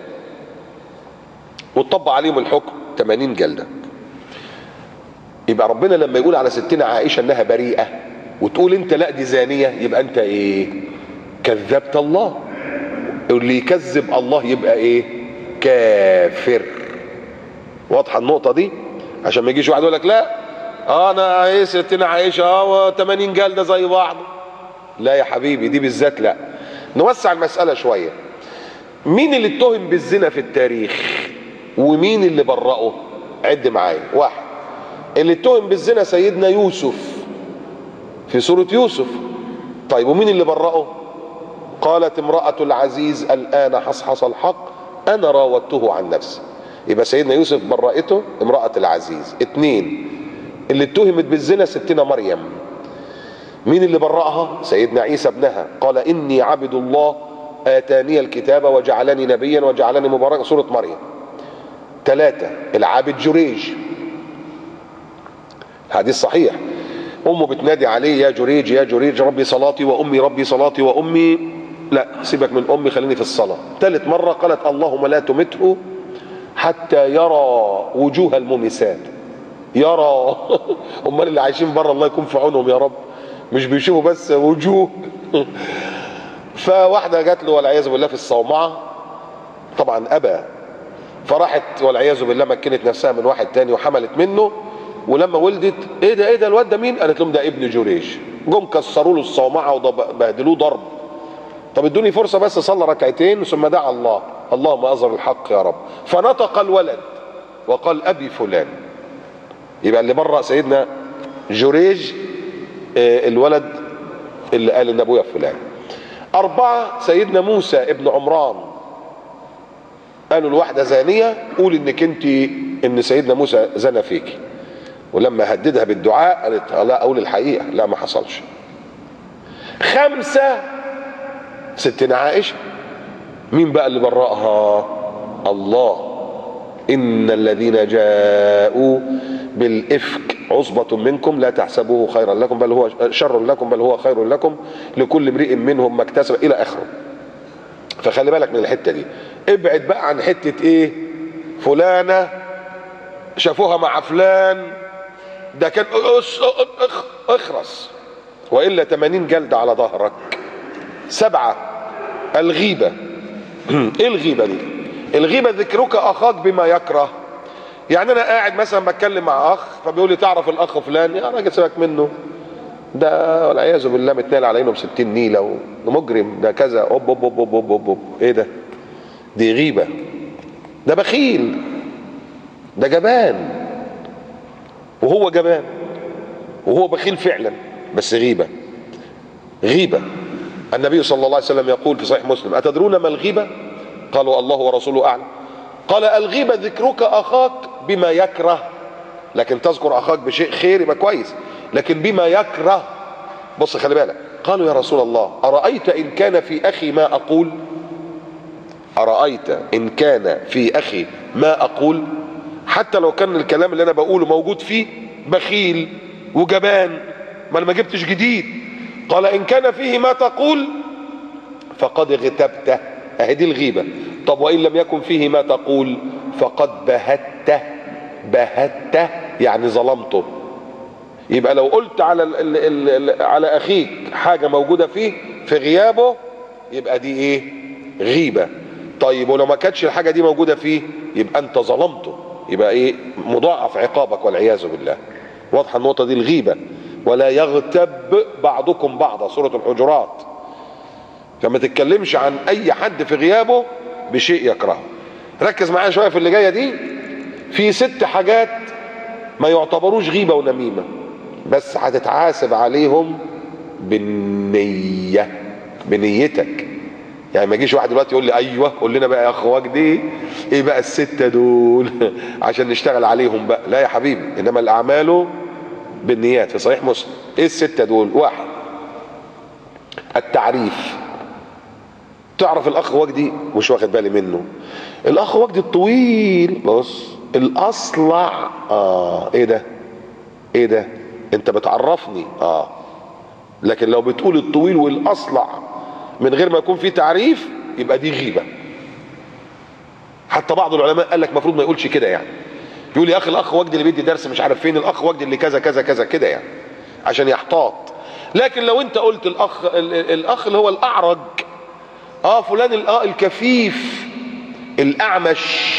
وطبق عليهم الحكم 80 جلدة. يبقى ربنا لما يقول على ستنا عائشة انها بريئة وتقول انت لا دي زانية يبقى انت كذبت الله. اللي يكذب الله يبقى كافر. واضحة النقطة دي؟ عشان ما يجيش واحد يقول لك لا انا ستنا عائشة 80 جلدة زي بعض. لا يا حبيبي دي بالذات لا. نوسع المسألة شوية. مين اللي اتهم بالزنا في التاريخ ومين اللي برأه؟ عد معايا. 1 اللي اتهم بالزنا سيدنا يوسف في سورة يوسف. طيب ومين اللي برأه؟ قالت امرأة العزيز الآن حصحص الحق أنا راودته عن نفسي. يبقى سيدنا يوسف برأته امرأة العزيز. 2 اللي اتهمت بالزنا ستنا مريم. مين اللي برأها؟ سيدنا عيسى ابنها. قال إني عبد الله آتاني الكتاب وجعلني نبيا وجعلني مباركا، سورة مريم. 3 العابد جريج، حديث صحيح، امه بتنادي عليه: يا جريج يا جريج، ربي صلاتي وامي، ربي صلاتي وامي. لا سيبك من امي، خليني في الصلاه. 3 مرة قالت: اللهم لا تمته حتى يرى وجوه الممسات. يرى امال اللي عايشين بره الله يكون في عونهم يا رب، مش بيشوفوا بس وجوه. فواحده جات له والعياذ بالله في الصومعه، طبعا ابى، فراحت والعياذ بالله مكنت نفسها من واحد تاني وحملت منه، ولما ولدت: ايه ده ايه ده الواد ده مين؟ قالت لهم: ده ابن جريج. جم كسروا له الصومعه وبهدلوه ضرب. طب ادوني فرصه بس صلى ركعتين ثم دعا الله: اللهم اظهر الحق يا رب. فنطق الولد وقال: ابي فلان. يبقى اللي برأ سيدنا جريج الولد اللي قال ان ابويا فلان. 4 سيدنا موسى ابن عمران، قالوا الواحدة زانية: قول انك انت ان سيدنا موسى زنى فيكي. ولما هددها بالدعاء قالت: لا اقول الحقيقة، لا ما حصلش. 5 ستنا عائشة، مين بقى اللي برأها؟ الله: إن الذين جاءوا بالإفك عصبة منكم لا تحسبوه خيرا لكم بل هو شر لكم بل هو خير لكم لكل امرئ منهم ما اكتسب إلى آخره. فخلي بالك من الحتة دي، ابعد بقى عن حتة إيه فلانة شافوها مع فلان ده كان اخرس، وإلا 80 جلد على ظهرك. 7 الغيبة. إيه الغيبة دي؟ الغيبة ذكرك أخاك بما يكره. يعني أنا قاعد مثلا بتكلم مع أخ فبيقول لي: تعرف الأخ فلان؟ يا راجل سيبك منه، ده والعياذ بالله متنال علينا ب60 نيلة ومجرم، ده كذا. أوب أوب أوب أوب أوب أوب. إيه ده؟ دي غيبة، ده بخيل، ده جبان، وهو جبان وهو بخيل فعلا، بس غيبة. غيبة. النبي صلى الله عليه وسلم يقول في صحيح مسلم: أتدرون ما الغيبة؟ قالوا: الله ورسوله أعلم. قال: الغيبة ذكرك أخاك بما يكره. لكن تذكر أخاك بشيء خير يبقى كويس، لكن بما يكره. بص خلي بالك، قالوا: يا رسول الله أرأيت إن كان في أخي ما أقول؟ أرأيت إن كان في أخي ما أقول؟ حتى لو كان الكلام اللي أنا بقوله موجود فيه بخيل وجبان، ما أنا ما جبتش جديد. قال: إن كان فيه ما تقول فقد اغتبته. اهي دي الغيبة. طب وإن لم يكن فيه ما تقول فقد بهته. بهته يعني ظلمته. يبقى لو قلت على أخيك حاجة موجودة فيه في غيابه يبقى دي ايه؟ غيبة. طيب ولو ما كانتش الحاجة دي موجودة فيه يبقى انت ظلمته، يبقى ايه؟ مضاعف عقابك والعياذ بالله. واضحة النقطة دي؟ الغيبة. ولا يغتب بعضكم بعضا، سورة الحجرات. فما تتكلمش عن اي حد في غيابه بشيء يكرهه. ركز معايا شوية في اللي جاية دي. في 6 حاجات ما يعتبروش غيبة ونميمة، بس هتتحاسب عليهم بالنية، بنيتك. يعني ما يجيش واحد دلوقتي يقول لي: ايوه قول لنا بقى يا اخ وجدي ايه بقى ال6 دول عشان نشتغل عليهم بقى. لا يا حبيبي، انما الاعمال بالنيات، في صحيح مسلم. ايه ال6 دول؟ 1 التعريف. تعرف الاخ وجدي؟ مش واخد بالي منه. الاخ وجدي الطويل، بص الاصلع. ايه ده؟ ايه ده؟ انت بتعرفني. لكن لو بتقول الطويل والاصلع من غير ما يكون في تعريف يبقى دي غيبة. حتى بعض العلماء قال لك المفروض ما يقولش كده، يعني يقول يا اخي الاخ وجدي اللي بيدي درس مش عارف فين، الاخ وجدي اللي كذا كذا كذا كده، يعني عشان يحتاط. لكن لو انت قلت الاخ اللي هو الاعرج، فلان الكفيف الاعمش،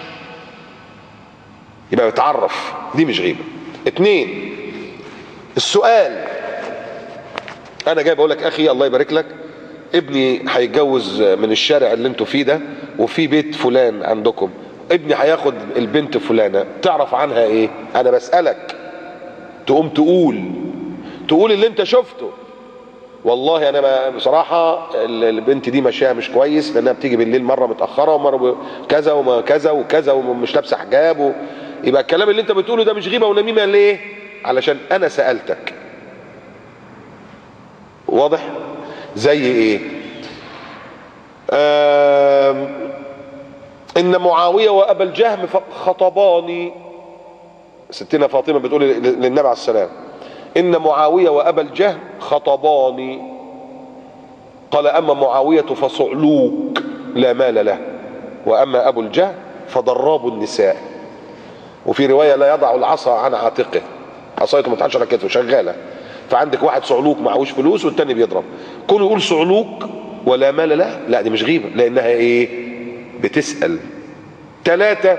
يبقى يتعرف، دي مش غيبة. 2 السؤال. انا جاي بقول لك: اخي الله يبارك لك، ابني هيتجوز من الشارع اللي انتوا فيه ده، وفي بيت فلان عندكم، ابني هياخد البنت فلانة، تعرف عنها ايه؟ انا بسألك. تقوم تقول اللي انت شفته: والله انا بصراحة البنت دي ماشيها مش كويس، لانها بتيجي بالليل مرة متأخرة ومرة كذا وما كذا وكذا ومش لابسة حجاب يبقى الكلام اللي انت بتقوله ده مش غيبة ونميمة. ليه؟ علشان انا سألتك. واضح؟ زي ايه؟ ان معاوية وابا الجهم خطباني. ستنا فاطمة بتقول للنبي عليه السلام ان معاوية وابا الجهم خطباني. قال اما معاوية فصعلوك لا مال له، واما ابو الجهم فضراب النساء. وفي رواية لا يضع العصا عن عاتقه، عصايته متحدش على كتفه شغالة. فعندك واحد صعلوك معهوش فلوس والتاني بيضرب، كونه يقول صعلوك ولا مال له، لا دي مش غيبة، لانها ايه؟ بتسأل. 3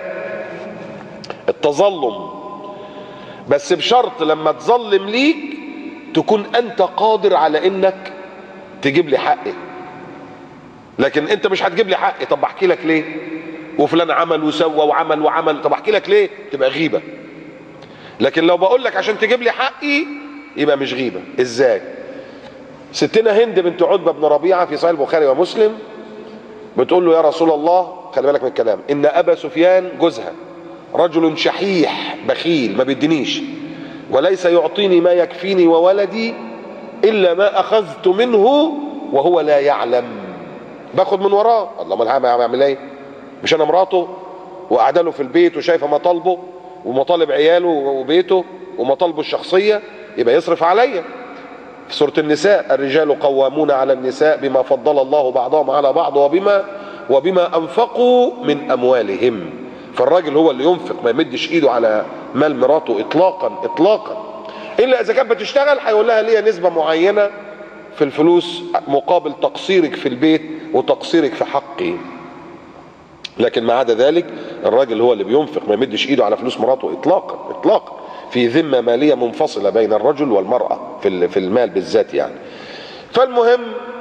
التظلم، بس بشرط لما تظلم ليك تكون انت قادر على انك تجيب لي حقي. لكن انت مش هتجيب لي حقي، طب احكي لك ليه؟ وفلان عمل وسوى وعمل وعمل، طب احكي لك ليه؟ تبقى غيبة. لكن لو بقول لك عشان تجيب لي حقي يبقى مش غيبة. ازاي؟ ستنا هند بنت عتبة بن ربيعة في صحيح البخاري ومسلم بتقول له يا رسول الله، خلي بالك من الكلام، ان ابا سفيان جوزها رجل شحيح بخيل ما بيدينيش، وليس يعطيني ما يكفيني وولدي الا ما اخذت منه وهو لا يعلم. باخد من وراه. الله، ما هعمل ايه؟ مش انا مراته وقاعده له في البيت وشايفه مطالبه ومطالب عياله وبيته ومطالبه الشخصيه، يبقى يصرف عليا. في سوره النساء الرجال قوامون على النساء بما فضل الله بعضهم على بعض وبما انفقوا من اموالهم. فالراجل هو اللي ينفق، ما يمدش ايده على مال مراته اطلاقا اطلاقا، الا اذا كانت بتشتغل هيقول لها ليا نسبه معينه في الفلوس مقابل تقصيرك في البيت وتقصيرك في حقي. لكن ما عدا ذلك الراجل هو اللي بينفق، ما يمدش ايده على فلوس مراته اطلاقا اطلاقا. في ذمه ماليه منفصله بين الرجل والمراه في المال بالذات يعني. فالمهم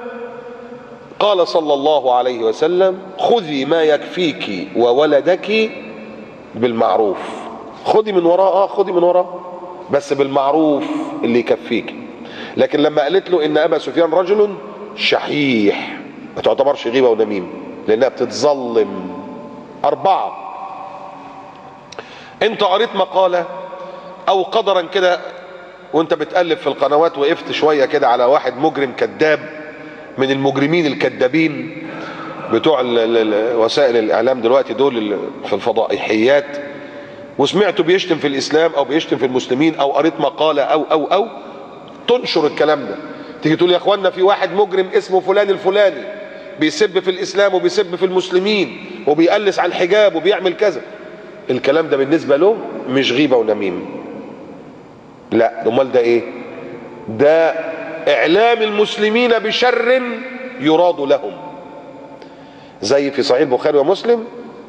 قال صلى الله عليه وسلم خذي ما يكفيك وولدك بالمعروف. خذي من وراه، خذي من وراه بس بالمعروف اللي يكفيك. لكن لما قالت له ان ابا سفيان رجل شحيح ما تعتبرش غيبه ونميمه لانها بتتظلم. 4 انت قريت مقاله او قدرا كده وانت بتقلب في القنوات وقفت شويه كده على واحد مجرم كذاب من المجرمين الكذابين بتوع وسائل الاعلام دلوقتي دول في الفضائحيات، وسمعته بيشتم في الاسلام او بيشتم في المسلمين او قريت مقاله او تنشر الكلام ده، تيجي تقول يا اخوانا في واحد مجرم اسمه فلان الفلاني بيسب في الاسلام وبيسب في المسلمين وبيقلس على الحجاب وبيعمل كذا. الكلام ده بالنسبه له مش غيبه ونميمه، لا امال ده ايه؟ ده اعلام المسلمين بشر يراد لهم. زي في صحيح البخاري ومسلم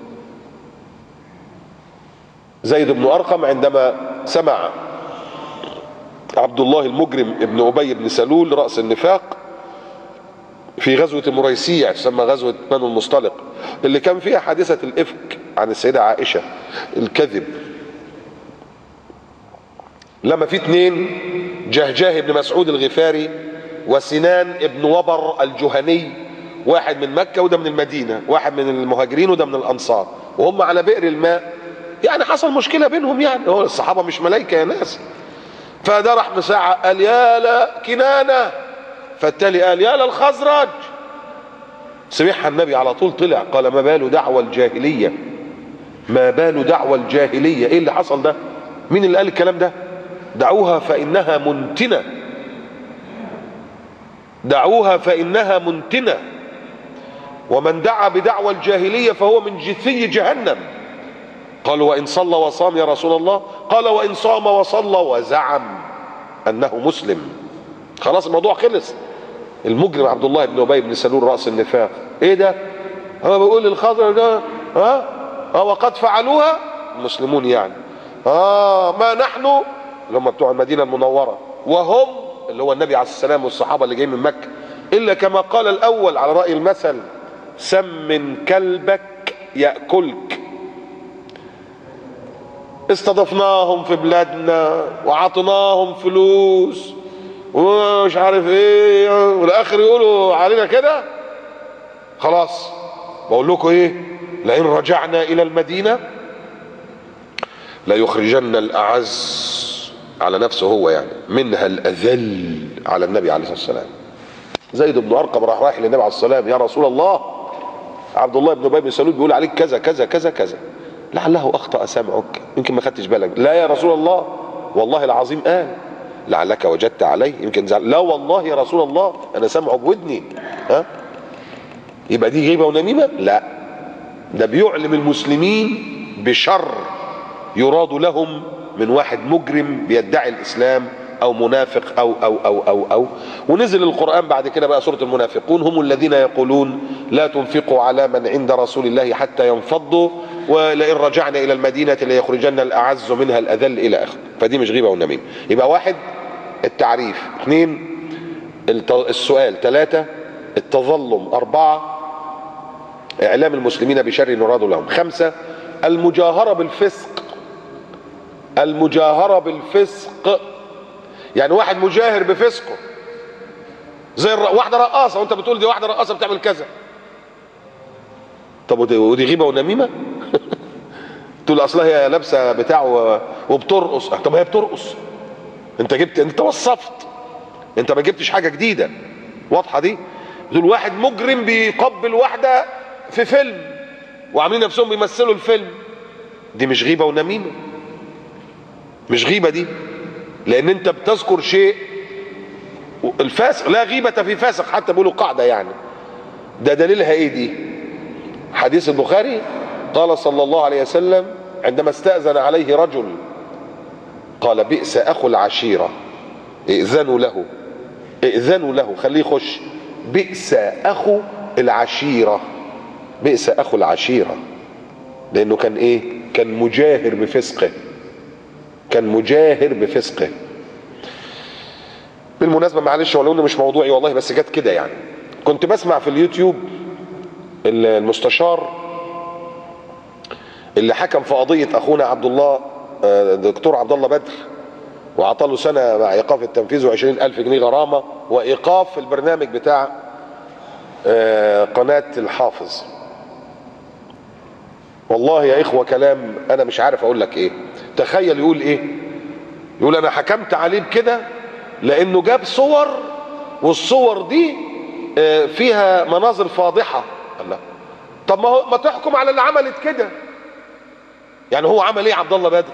زيد بن ارقم عندما سمع عبد الله المجرم ابن ابي بن سلول راس النفاق في غزوه المريسيع تسمى غزوه بنو المصطلق اللي كان فيها حادثه الافك عن السيده عائشه الكذب، لما في 2 جهجاه بن مسعود الغفاري وسنان ابن وبر الجهني، واحد من مكة وده من المدينة، واحد من المهاجرين وده من الأنصار، وهم على بئر الماء، يعني حصل مشكلة بينهم، يعني هو الصحابة مش ملايكة يا ناس. فده راح مساعة قال يا لا كنانة، فالتالي قال يا للخزرج. سمعها النبي على طول طلع قال ما بال دعوى الجاهلية، ما بال دعوى الجاهلية، ايه اللي حصل ده؟ مين اللي قال الكلام ده؟ دعوها فإنها منتنة، دعوها فإنها منتنة، ومن دعا بدعوى الجاهلية فهو من جثي جهنم. قالوا وإن صلى وصام يا رسول الله؟ قال وإن صام وصلى وزعم أنه مسلم. خلاص الموضوع خلص. المجرم عبد الله بن أبي بن سلول رأس النفاق، ايه ده؟ هو بيقول للخضر ده وقد فعلوها المسلمون، يعني ما نحن اللي هم بتوع المدينة المنورة وهم اللي هو النبي عليه السلام والصحابة اللي جايين من مكة إلا كما قال الأول على رأي المثل سمن كلبك يأكلك. استضفناهم في بلادنا وعطناهم فلوس ومش عارف ايه، والاخر يقولوا علينا كده. خلاص بقول لكم ايه، لئن رجعنا الى المدينة ليخرجن الاعز على نفسه هو يعني منها الاذل على النبي عليه الصلاة والسلام. زيد بن ارقم راح للنبي عليه الصلاة والسلام يا رسول الله عبد الله بن ابي بن سلول بيقول عليك كذا كذا كذا كذا، لعله اخطا سمعك، يمكن ما خدتش بالك. لا يا رسول الله والله العظيم قال. لعلك وجدت عليه، يمكن زعل. لا والله يا رسول الله انا سامعه بودني. ها، يبقى دي غيبه ونميمه؟ لا، ده بيعلم المسلمين بشر يراد لهم من واحد مجرم بيدعي الاسلام او منافق او. ونزل القرآن بعد كده بقى سورة المنافقون، هم الذين يقولون لا تنفقوا على من عند رسول الله حتى ينفضوا ولئن رجعنا الى المدينة ليخرجن الاعز منها الاذل الى اخره. فدي مش غيبة ونميمة. يبقى واحد التعريف، اثنين السؤال، ثلاثة التظلم، أربعة إعلام المسلمين بشر يراد لهم، خمسة المجاهرة بالفسق. المجاهرة بالفسق يعني واحد مجاهر بفسقه، زي واحدة رقاصة وانت بتقول دي واحدة رقاصة بتعمل كذا. طب ودي غيبة ونميمة؟ تقول اصلها هي لابسة بتاع وبترقص. طب هي بترقص، انت وصفت، انت ما جبتش حاجة جديدة. واضحة دي؟ دول واحد مجرم بيقبل واحدة في فيلم وعاملين نفسهم بيمثلوا الفيلم. دي مش غيبة ونميمة، مش غيبة دي، لان انت بتذكر شيء. الفاسق لا غيبة في فاسق، حتى بيقولوا قاعدة يعني. ده دليلها ايه دي؟ حديث البخاري قال صلى الله عليه وسلم عندما استأذن عليه رجل قال بئس اخو العشيرة، ائذنوا له، ائذنوا له خليه يخش. بئس اخو العشيرة، بئس اخو العشيرة، لانه كان ايه؟ كان مجاهر بفسقه، كان مجاهر بفسقه. بالمناسبة معلش ولو انه مش موضوعي والله، بس جت كده يعني. كنت بسمع في اليوتيوب المستشار اللي حكم في قضية اخونا عبد الله، دكتور عبد الله بدر، وعطاله سنة مع ايقاف التنفيذ و20,000 جنيه غرامة وايقاف البرنامج بتاع قناة الحافظ. والله يا اخوة كلام انا مش عارف اقول لك ايه. تخيل يقول ايه؟ يقول انا حكمت عليه بكده لانه جاب صور، والصور دي فيها مناظر فاضحة. الله، طب ما تحكم على اللي عملت كده. يعني هو عمل ايه عبد الله بدر؟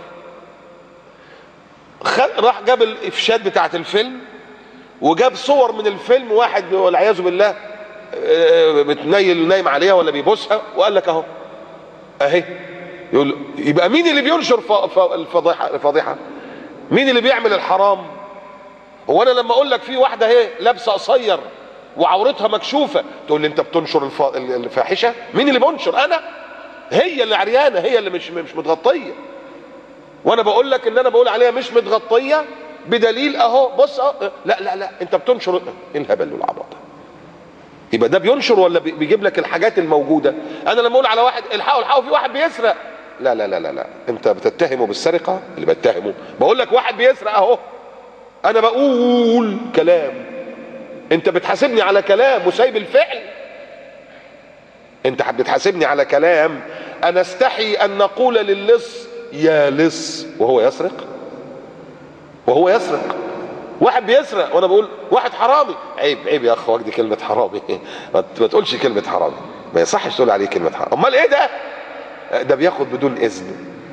راح جاب الافشات بتاعت الفيلم وجاب صور من الفيلم، واحد والعياذ بالله بتنيل نايم عليها ولا بيبوسها، وقال لك اهو اهي. يقول يبقى مين اللي بينشر الفضيحة؟ مين اللي بيعمل الحرام؟ هو انا لما اقول لك في واحده اهي لابسه قصير وعورتها مكشوفه تقول لي انت بتنشر الفاحشه؟ مين اللي بنشر؟ انا. هي اللي عريانه، هي اللي مش متغطيه، وانا بقول لك ان انا بقول عليها مش متغطيه بدليل اهو بص اهو. لا لا لا، انت بتنشر ايه الهبل والعبط ده؟ يبقى ده بينشر ولا بيجيب لك الحاجات الموجوده؟ انا لما اقول على واحد الحقوا في واحد بيسرق، لا لا لا لا لا، انت بتتهمه بالسرقه؟ اللي بتهمه بقول لك واحد بيسرق اهو، انا بقول كلام، انت بتحاسبني على كلام وسايب الفعل. انت بتحاسبني على كلام. انا استحي ان نقول للص يا لص وهو يسرق، وهو يسرق. واحد بيسرق وانا بقول واحد حرامي. عيب عيب يا اخ وجدي كلمه حرامي. ما تقولش كلمه حرامي، ما يصحش تقول عليه كلمه حرامي. امال ايه ده؟ ده بياخد بدون اذن.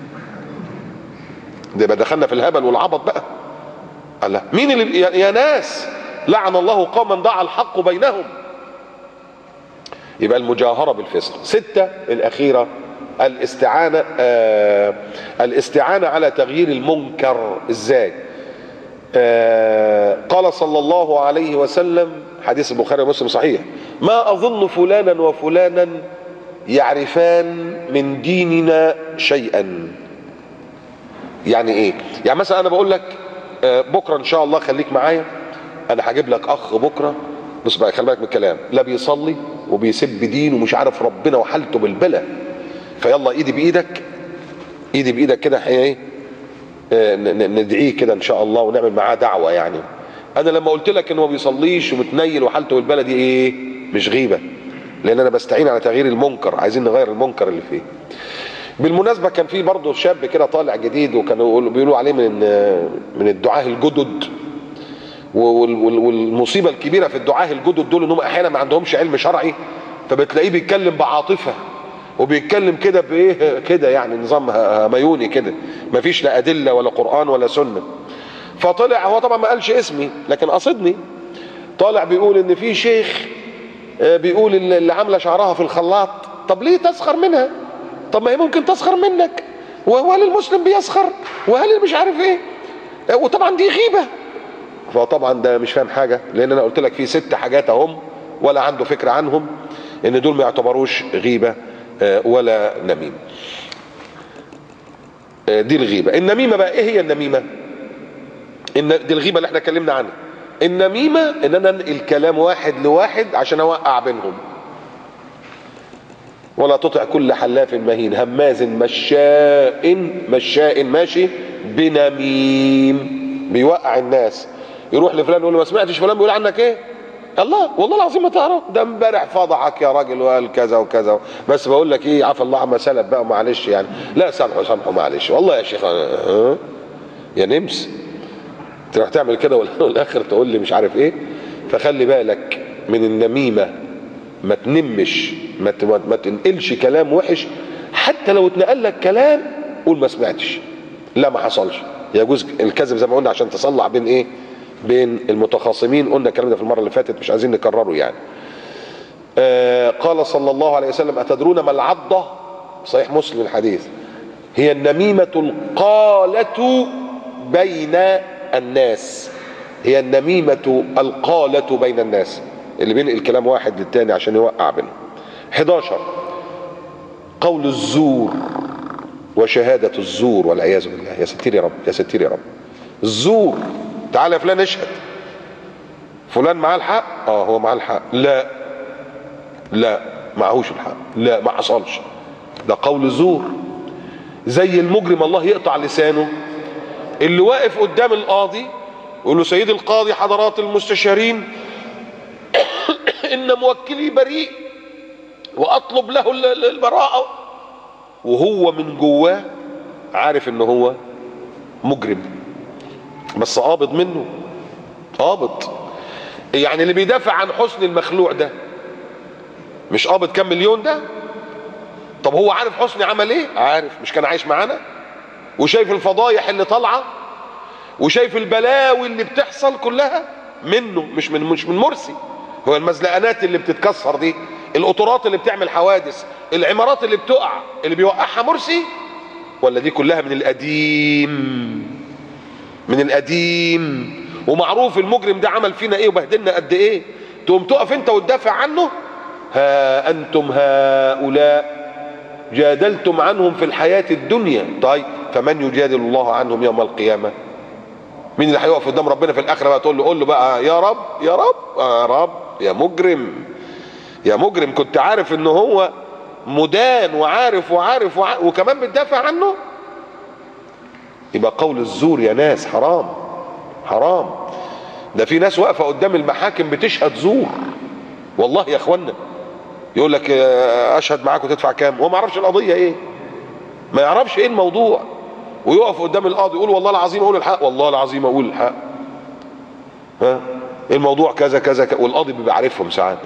ده يبقى دخلنا في الهبل والعبط بقى. الله، مين اللي يا ناس لعن الله قوما ضاع الحق بينهم. يبقى المجاهرة بالفسق. 6 الأخيرة الاستعانة على تغيير المنكر. ازاي؟ قال صلى الله عليه وسلم، حديث البخاري ومسلم صحيح، ما أظن فلانا وفلانا يعرفان من ديننا شيئا. يعني ايه؟ يعني مثلا انا بقول لك بكره ان شاء الله خليك معايا، انا هجيب لك اخ بكره، بص بقى خلي بالك من الكلام، لا بيصلي وبيسب دين ومش عارف ربنا وحالته بالبلا، فيلا ايدي بايدك، ايدي بايدك كده ايه، ندعيه كده ان شاء الله ونعمل معاه دعوه. يعني انا لما قلت لك انه ما بيصليش ومتنيل وحالته بالبلا دي ايه؟ مش غيبه، لان انا بستعين على تغيير المنكر، عايزين نغير المنكر اللي فيه. بالمناسبة كان في برضه شاب كده طالع جديد، وكانوا بيقولوا عليه من الدعاة الجدد، والمصيبة الكبيرة في الدعاة الجدد دول انهم احيانا ما عندهمش علم شرعي، فبتلاقيه بيتكلم بعاطفه وبيتكلم كده بايه كده، يعني نظام هميوني كده، مفيش لا ادله ولا قران ولا سنه. فطلع هو طبعا ما قالش اسمي لكن قصدني، طالع بيقول ان في شيخ بيقول اللي عامله شعرها في الخلاط، طب ليه تسخر منها؟ طب ما هي ممكن تسخر منك، وهل المسلم بيسخر؟ وهل مش عارف ايه؟ وطبعا دي غيبه. فطبعا ده مش فاهم حاجه، لان انا قلت لك في 6 حاجات اهم ولا عنده فكره عنهم، ان دول ما يعتبروش غيبه ولا نميمه. دي الغيبه. النميمه بقى ايه هي النميمه؟ دي الغيبه اللي احنا اتكلمنا عنها. النميمه ان انا انقل كلام واحد لواحد عشان اوقع بينهم. ولا تطع كل حلاف مهين هماز مشاء ماشي بنميم، بيوقع الناس. يروح لفلان يقول له ما سمعتش فلان بيقول عنك ايه؟ الله والله العظيم ما تعرف، ده امبارح فضحك يا راجل وقال كذا وكذا، بس بقول لك ايه، عفى الله عما سلف بقى معلش يعني، لا سامحوا معلش والله يا شيخ يا نمس تروح تعمل كده والاخر تقول لي مش عارف ايه. فخلي بالك من النميمه، ما تنمش، ما تنقلش كلام وحش، حتى لو اتنقل لك كلام قول ما سمعتش، لا ما حصلش. يجوز الكذب زي ما قلنا عشان تصلح بين ايه؟ بين المتخاصمين. قلنا الكلام ده في المره اللي فاتت مش عايزين نكرره يعني. قال صلى الله عليه وسلم اتدرون ما العضه؟ صحيح مسلم الحديث. هي النميمه القاله بين الناس، هي النميمه القاله بين الناس، اللي بينقل كلام واحد للتاني عشان يوقع بينهم. 11 قول الزور وشهادة الزور والعياذ بالله. يا ستير يا رب، يا ستير يا رب. الزور، تعالى يا فلان اشهد، فلان معاه الحق؟ هو معاه الحق. لا معهوش الحق، لا ما حصلش، ده قول الزور. زي المجرم الله يقطع لسانه اللي واقف قدام القاضي يقول له سيدي القاضي حضرات المستشارين ان موكلي بريء واطلب له البراءة، وهو من جواه عارف ان هو مجرم بس قابض منه، قابض. يعني اللي بيدافع عن حسن المخلوع ده مش قابض كام مليون ده؟ طب هو عارف حسني عمل ايه؟ عارف، مش كان عايش معانا وشايف الفضايح اللي طالعه وشايف البلاوي اللي بتحصل كلها منه، مش من مرسي. هو المزلقانات اللي بتتكسر دي، القطورات اللي بتعمل حوادث، العمارات اللي بتقع، اللي بيوقعها مرسي؟ ولا دي كلها من القديم؟ من القديم، ومعروف المجرم ده عمل فينا ايه وبهدلنا قد ايه. تقوم تقف انت وتدافع عنه؟ ها انتم هؤلاء جادلتم عنهم في الحياة الدنيا، طيب فمن يجادل الله عنهم يوم القيامة؟ مين اللي هيقف قدام ربنا في الاخره بقى تقول له قول له بقى يا رب يا رب يا رب يا مجرم يا مجرم، كنت عارف ان هو مدان وعارف وكمان بتدافع عنه؟ يبقى قول الزور يا ناس حرام، حرام. ده في ناس واقفه قدام المحاكم بتشهد زور والله يا اخوانا، يقول لك اشهد معاك وتدفع كام، هو ما يعرفش القضيه ايه، ما يعرفش ايه الموضوع، ويقف قدام القاضي يقول والله العظيم اقول الحق، والله العظيم اقول الحق، الموضوع كذا كذا كذا، والقاضي بيبقى عارفهم ساعات.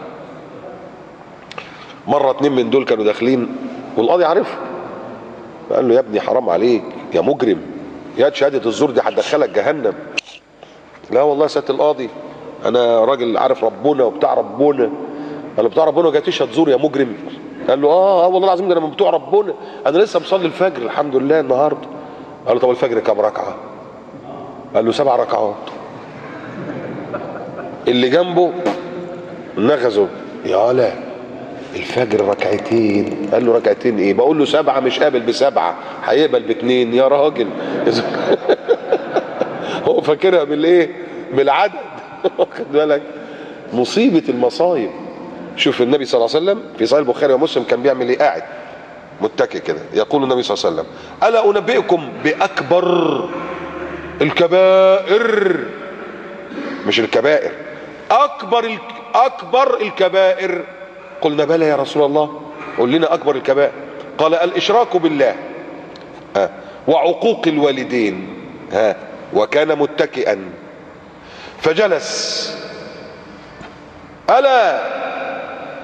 مره 2 من دول كانوا داخلين والقاضي عارفهم، قال له يا ابني حرام عليك يا مجرم، يا شهاده الزور دي هتدخلك جهنم. لا والله يا سياده القاضي انا راجل عارف ربنا وبتاع ربنا. قال له بتاع ربنا وجاي تشهد زور يا مجرم؟ قال له والله العظيم ده انا من بتوع ربنا، انا لسه مصلي الفجر الحمد لله النهارده. قال له طب الفجر كام ركعه؟ قال له 7 ركعات. اللي جنبه نغزه، يا لا الفجر 2 ركعتين. قال له 2 ركعتين ايه؟ بقول له 7 مش قابل ب7 هيقبل ب2 يا راجل. هو فاكرها بالايه؟ بالعدد. واخد بالك؟ مصيبه المصايب. شوف النبي صلى الله عليه وسلم في صحيح البخاري ومسلم كان بيعمل ايه؟ قاعد متكئ كده، يقول النبي صلى الله عليه وسلم الا انبئكم باكبر الكبائر، مش الكبائر، اكبر الكبائر. قلنا بلى يا رسول الله، قل لنا اكبر الكبائر. قال الاشراك بالله وعقوق الوالدين وكان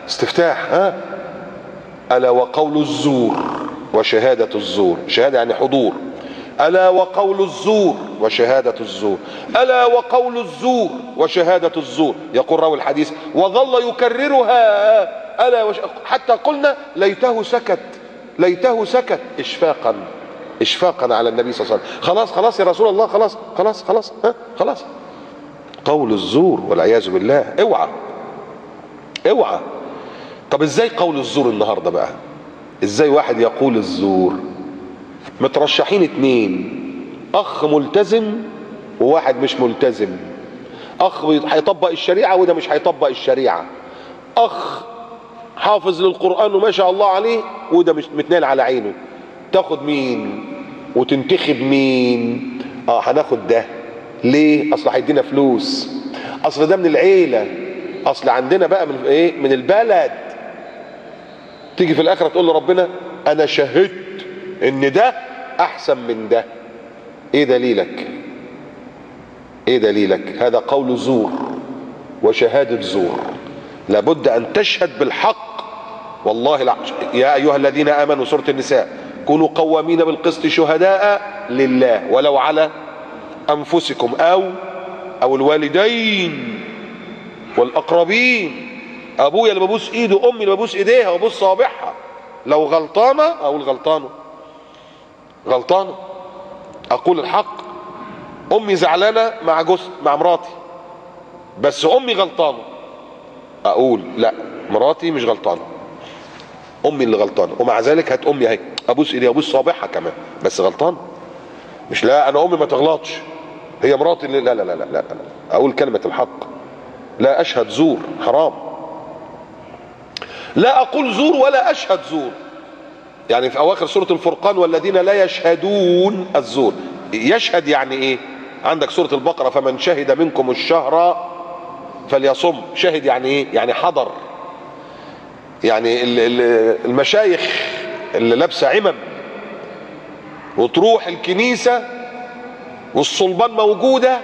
استفتاح. ها؟ ألا وقول الزور وشهادة الزور. شهادة يعني حضور. ألا وقول الزور وشهادة الزور. ألا وقول الزور وشهادة الزور. يقول راوي الحديث وظل يكررها ألا حتى قلنا ليته سكت، ليته سكت، إشفاقا على النبي صلى الله عليه وسلم. خلاص خلاص يا رسول الله، خلاص خلاص خلاص، ها خلاص. قول الزور والعياذ بالله. اوعى اوعى. طب ازاي قول الزور النهارده بقى؟ ازاي واحد يقول الزور؟ مترشحين اتنين، اخ ملتزم وواحد مش ملتزم. اخ هيطبق الشريعه وده مش هيطبق الشريعه. اخ حافظ للقران وما شاء الله عليه وده مش متنال على عينه. تاخد مين وتنتخب مين؟ هناخد ده. ليه؟ اصل هيدينا فلوس، اصل ده من العيله، اصل عندنا بقى من ايه، من البلد. تيجي في الاخره تقول لربنا انا شهدت ان ده احسن من ده. ايه دليلك؟ ايه دليلك؟ هذا قول زور وشهاده زور. لابد ان تشهد بالحق. والله لا. يا ايها الذين امنوا، سوره النساء، كونوا قوامين بالقسط شهداء لله ولو على انفسكم او الوالدين والاقربين. ابويا اللي ببوس ايده، امي اللي ببوس ايديها وببوس صوابعها، لو غلطانه اقول غلطانه، غلطانه، اقول الحق. امي زعلانه مع مراتي، بس امي غلطانه، اقول لا مراتي مش غلطانه، امي اللي غلطانه، ومع ذلك هات امي اهي ابوس ايديها وابوس صوابعها كمان، بس غلطانه. مش لا انا امي ما تغلطش، هي مراتي اللي لا لا لا لا لا. اقول كلمه الحق، لا اشهد زور، حرام. لا اقول زور ولا اشهد زور. يعني في اواخر سوره الفرقان والذين لا يشهدون الزور. يشهد يعني ايه؟ عندك سوره البقره فمن شهد منكم الشهر فليصم. شهد يعني ايه؟ يعني حضر. يعني المشايخ اللي لابسه عمم وتروح الكنيسه والصلبان موجوده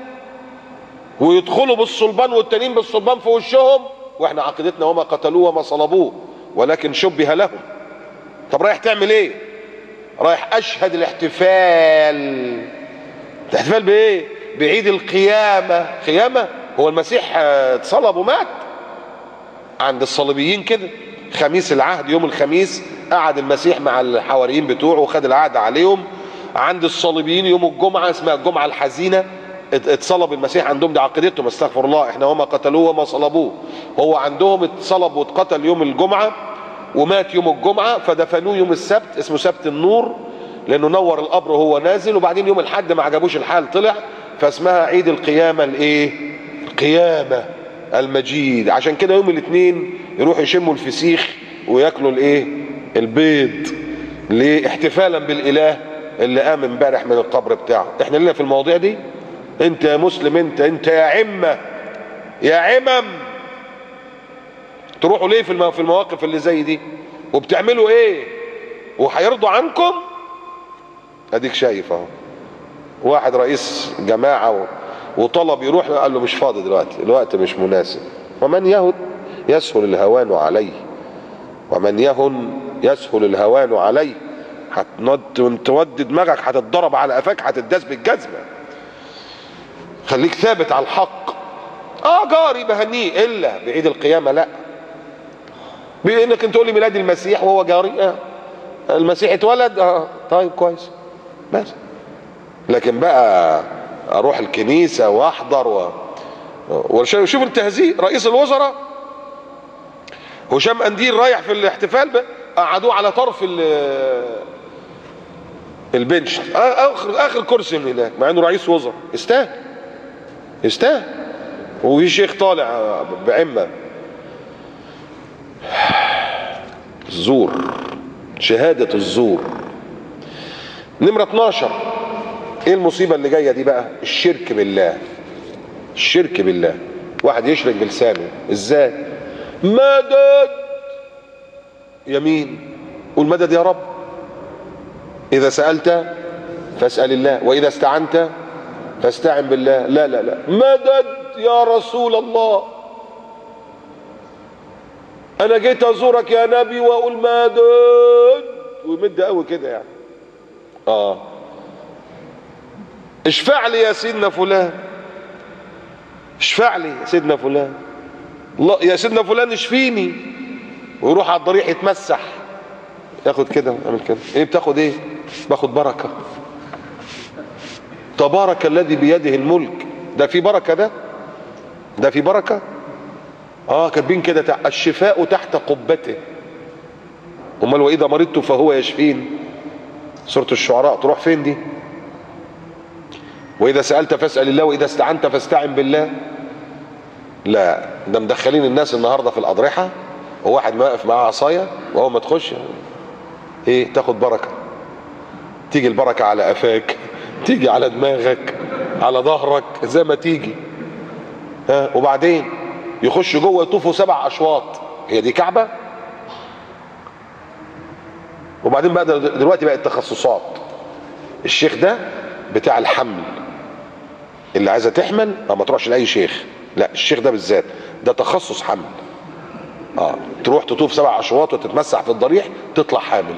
ويدخلوا بالصلبان والتانيين بالصلبان في وشهم، واحنا عقيدتنا وما قتلوه وما صلبوه ولكن شبه لهم. طب رايح تعمل ايه؟ رايح اشهد الاحتفال. الاحتفال بايه؟ بعيد القيامه. قيامه؟ هو المسيح اتصلب ومات؟ عند الصليبيين كده خميس العهد، يوم الخميس قعد المسيح مع الحواريين بتوعه وخد العهد عليهم. عند الصليبيين يوم الجمعه اسمها الجمعه الحزينه اتصلب المسيح. عندهم دي عقيدتهم، استغفر الله، احنا وما قتلوه وما صلبوه. هو عندهم اتصلب واتقتل يوم الجمعه ومات يوم الجمعه، فدفنوه يوم السبت اسمه سبت النور لانه نور القبر وهو نازل. وبعدين يوم الحد ما عجبوش الحال طلع، فاسمها عيد القيامه الايه؟ القيامه المجيد. عشان كده يوم الاثنين يروحوا يشموا الفسيخ وياكلوا الايه؟ البيض. ليه؟ احتفالا بالاله اللي قام امبارح من القبر بتاعه. احنا لنا في المواضيع دي. انت يا مسلم، انت يا عمه يا عمم، تروحوا ليه في المواقف اللي زي دي؟ وبتعملوا ايه؟ وهيرضوا عنكم؟ اديك شايف اهو. واحد رئيس جماعه وطلب يروح، قال له مش فاضي دلوقتي، الوقت مش مناسب. ومن يهن يسهل الهوان عليه، ومن يهن يسهل الهوان عليه. تودي دماغك، هتتضرب على قفاك، هتداس بالجزمه. خليك ثابت على الحق. جاري بهنيه، الا بعيد القيامه لا. بانك انت تقول لي ميلاد المسيح وهو جاري، المسيح اتولد، طيب كويس بس. لكن بقى اروح الكنيسه واحضر وشوف التهزيء. رئيس الوزراء هشام قنديل رايح في الاحتفال، قعدوه على طرف البنش، اخر كرسي من هناك، مع انه رئيس وزراء. يستاهل. وفي شيخ طالع بعمه. الزور، شهاده الزور. نمره 12، ايه المصيبه اللي جايه دي بقى؟ الشرك بالله. الشرك بالله. واحد يشرك بلسانه. ازاي؟ مدد يمين، قول مدد يا رب. اذا سألت فاسأل الله، واذا استعنت فاستعن بالله. لا لا لا، مدد يا رسول الله. انا جيت ازورك يا نبي واقول مدد، ويمد قوي كده يعني. اشفع لي يا سيدنا فلان، اشفع لي يا سيدنا فلان، الله يا سيدنا فلان اشفيني. ويروح على الضريح يتمسح، ياخد كده ويعمل كده. ايه بتاخد ايه؟ باخد بركه. تبارك الذي بيده الملك. ده في بركه، ده في بركه. كاتبين كده الشفاء تحت قبته. امال واذا مرضت فهو يشفين، سوره الشعراء. تروح فين دي؟ واذا سالت فاسال الله واذا استعنت فاستعن بالله. لا، ده مدخلين الناس النهارده في الاضرحه، وواحد واقف معاه عصايه وهو ما تخش ايه تاخد بركه. تيجي البركه على قفاك، تيجي على دماغك، على ظهرك، زي ما تيجي. وبعدين يخش جوه يطوفوا 7 اشواط. هي دي كعبه؟ وبعدين بقى دلوقتي بقت تخصصات. الشيخ ده بتاع الحمل، اللي عايزه تحمل ما تروحش لاي شيخ، لا الشيخ ده بالذات ده تخصص حمل. تروح تطوف 7 اشواط وتتمسح في الضريح تطلع حامل.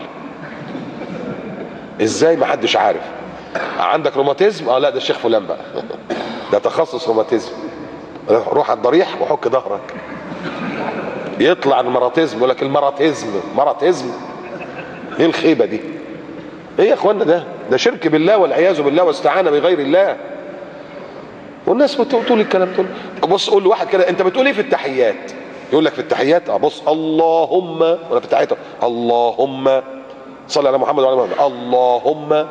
ازاي؟ ما حدش عارف. عندك روماتيزم؟ لا ده الشيخ فلان بقى ده تخصص روماتيزم. روح على الضريح وحك ظهرك يطلع المراتيزم. يقول لك مراتيزم. ايه الخيبه دي؟ ايه يا اخوانا؟ ده شرك بالله والعياذ بالله واستعانه بغير الله. والناس بتقول الكلام ده. بص قول لواحد كده انت بتقول ايه في التحيات؟ يقول لك في التحيات بص اللهم، ولا في التحيات اللهم صل على محمد وعلى محمد، اللهم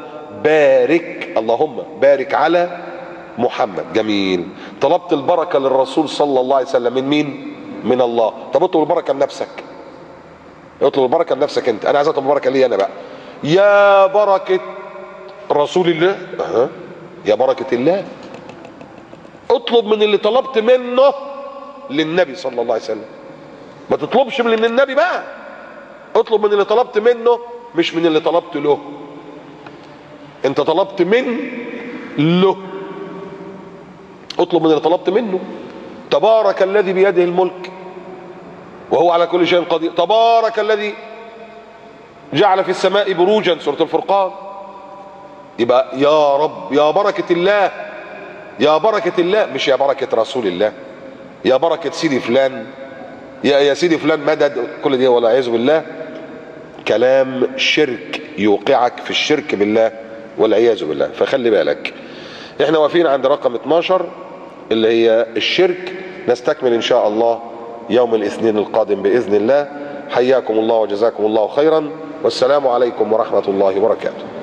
بارك على محمد. جميل. طلبت البركه للرسول صلى الله عليه وسلم من مين؟ من الله. طب اطلب البركه لنفسك، اطلب البركه لنفسك انت. انا عايز اطلب البركه لي انا بقى. يا بركه رسول الله، يا بركه الله. اطلب من اللي طلبت منه للنبي صلى الله عليه وسلم. ما تطلبش من النبي بقى، اطلب من اللي طلبت منه مش من اللي طلبت له. انت طلبت من له، اطلب من اللي طلبت منه. تبارك الذي بيده الملك وهو على كل شيء قدير. تبارك الذي جعل في السماء بروجا، سورة الفرقان. يبقى يا رب يا بركة الله، يا بركة الله، مش يا بركة رسول الله، يا بركة سيدي فلان، يا سيدي فلان مدد. كل دي والعياذ بالله كلام شرك يوقعك في الشرك بالله والعياذ بالله. فخلي بالك. احنا واقفين عند رقم 12 اللي هي الشرك. نستكمل ان شاء الله يوم الاثنين القادم باذن الله. حياكم الله وجزاكم الله خيرا، والسلام عليكم ورحمة الله وبركاته.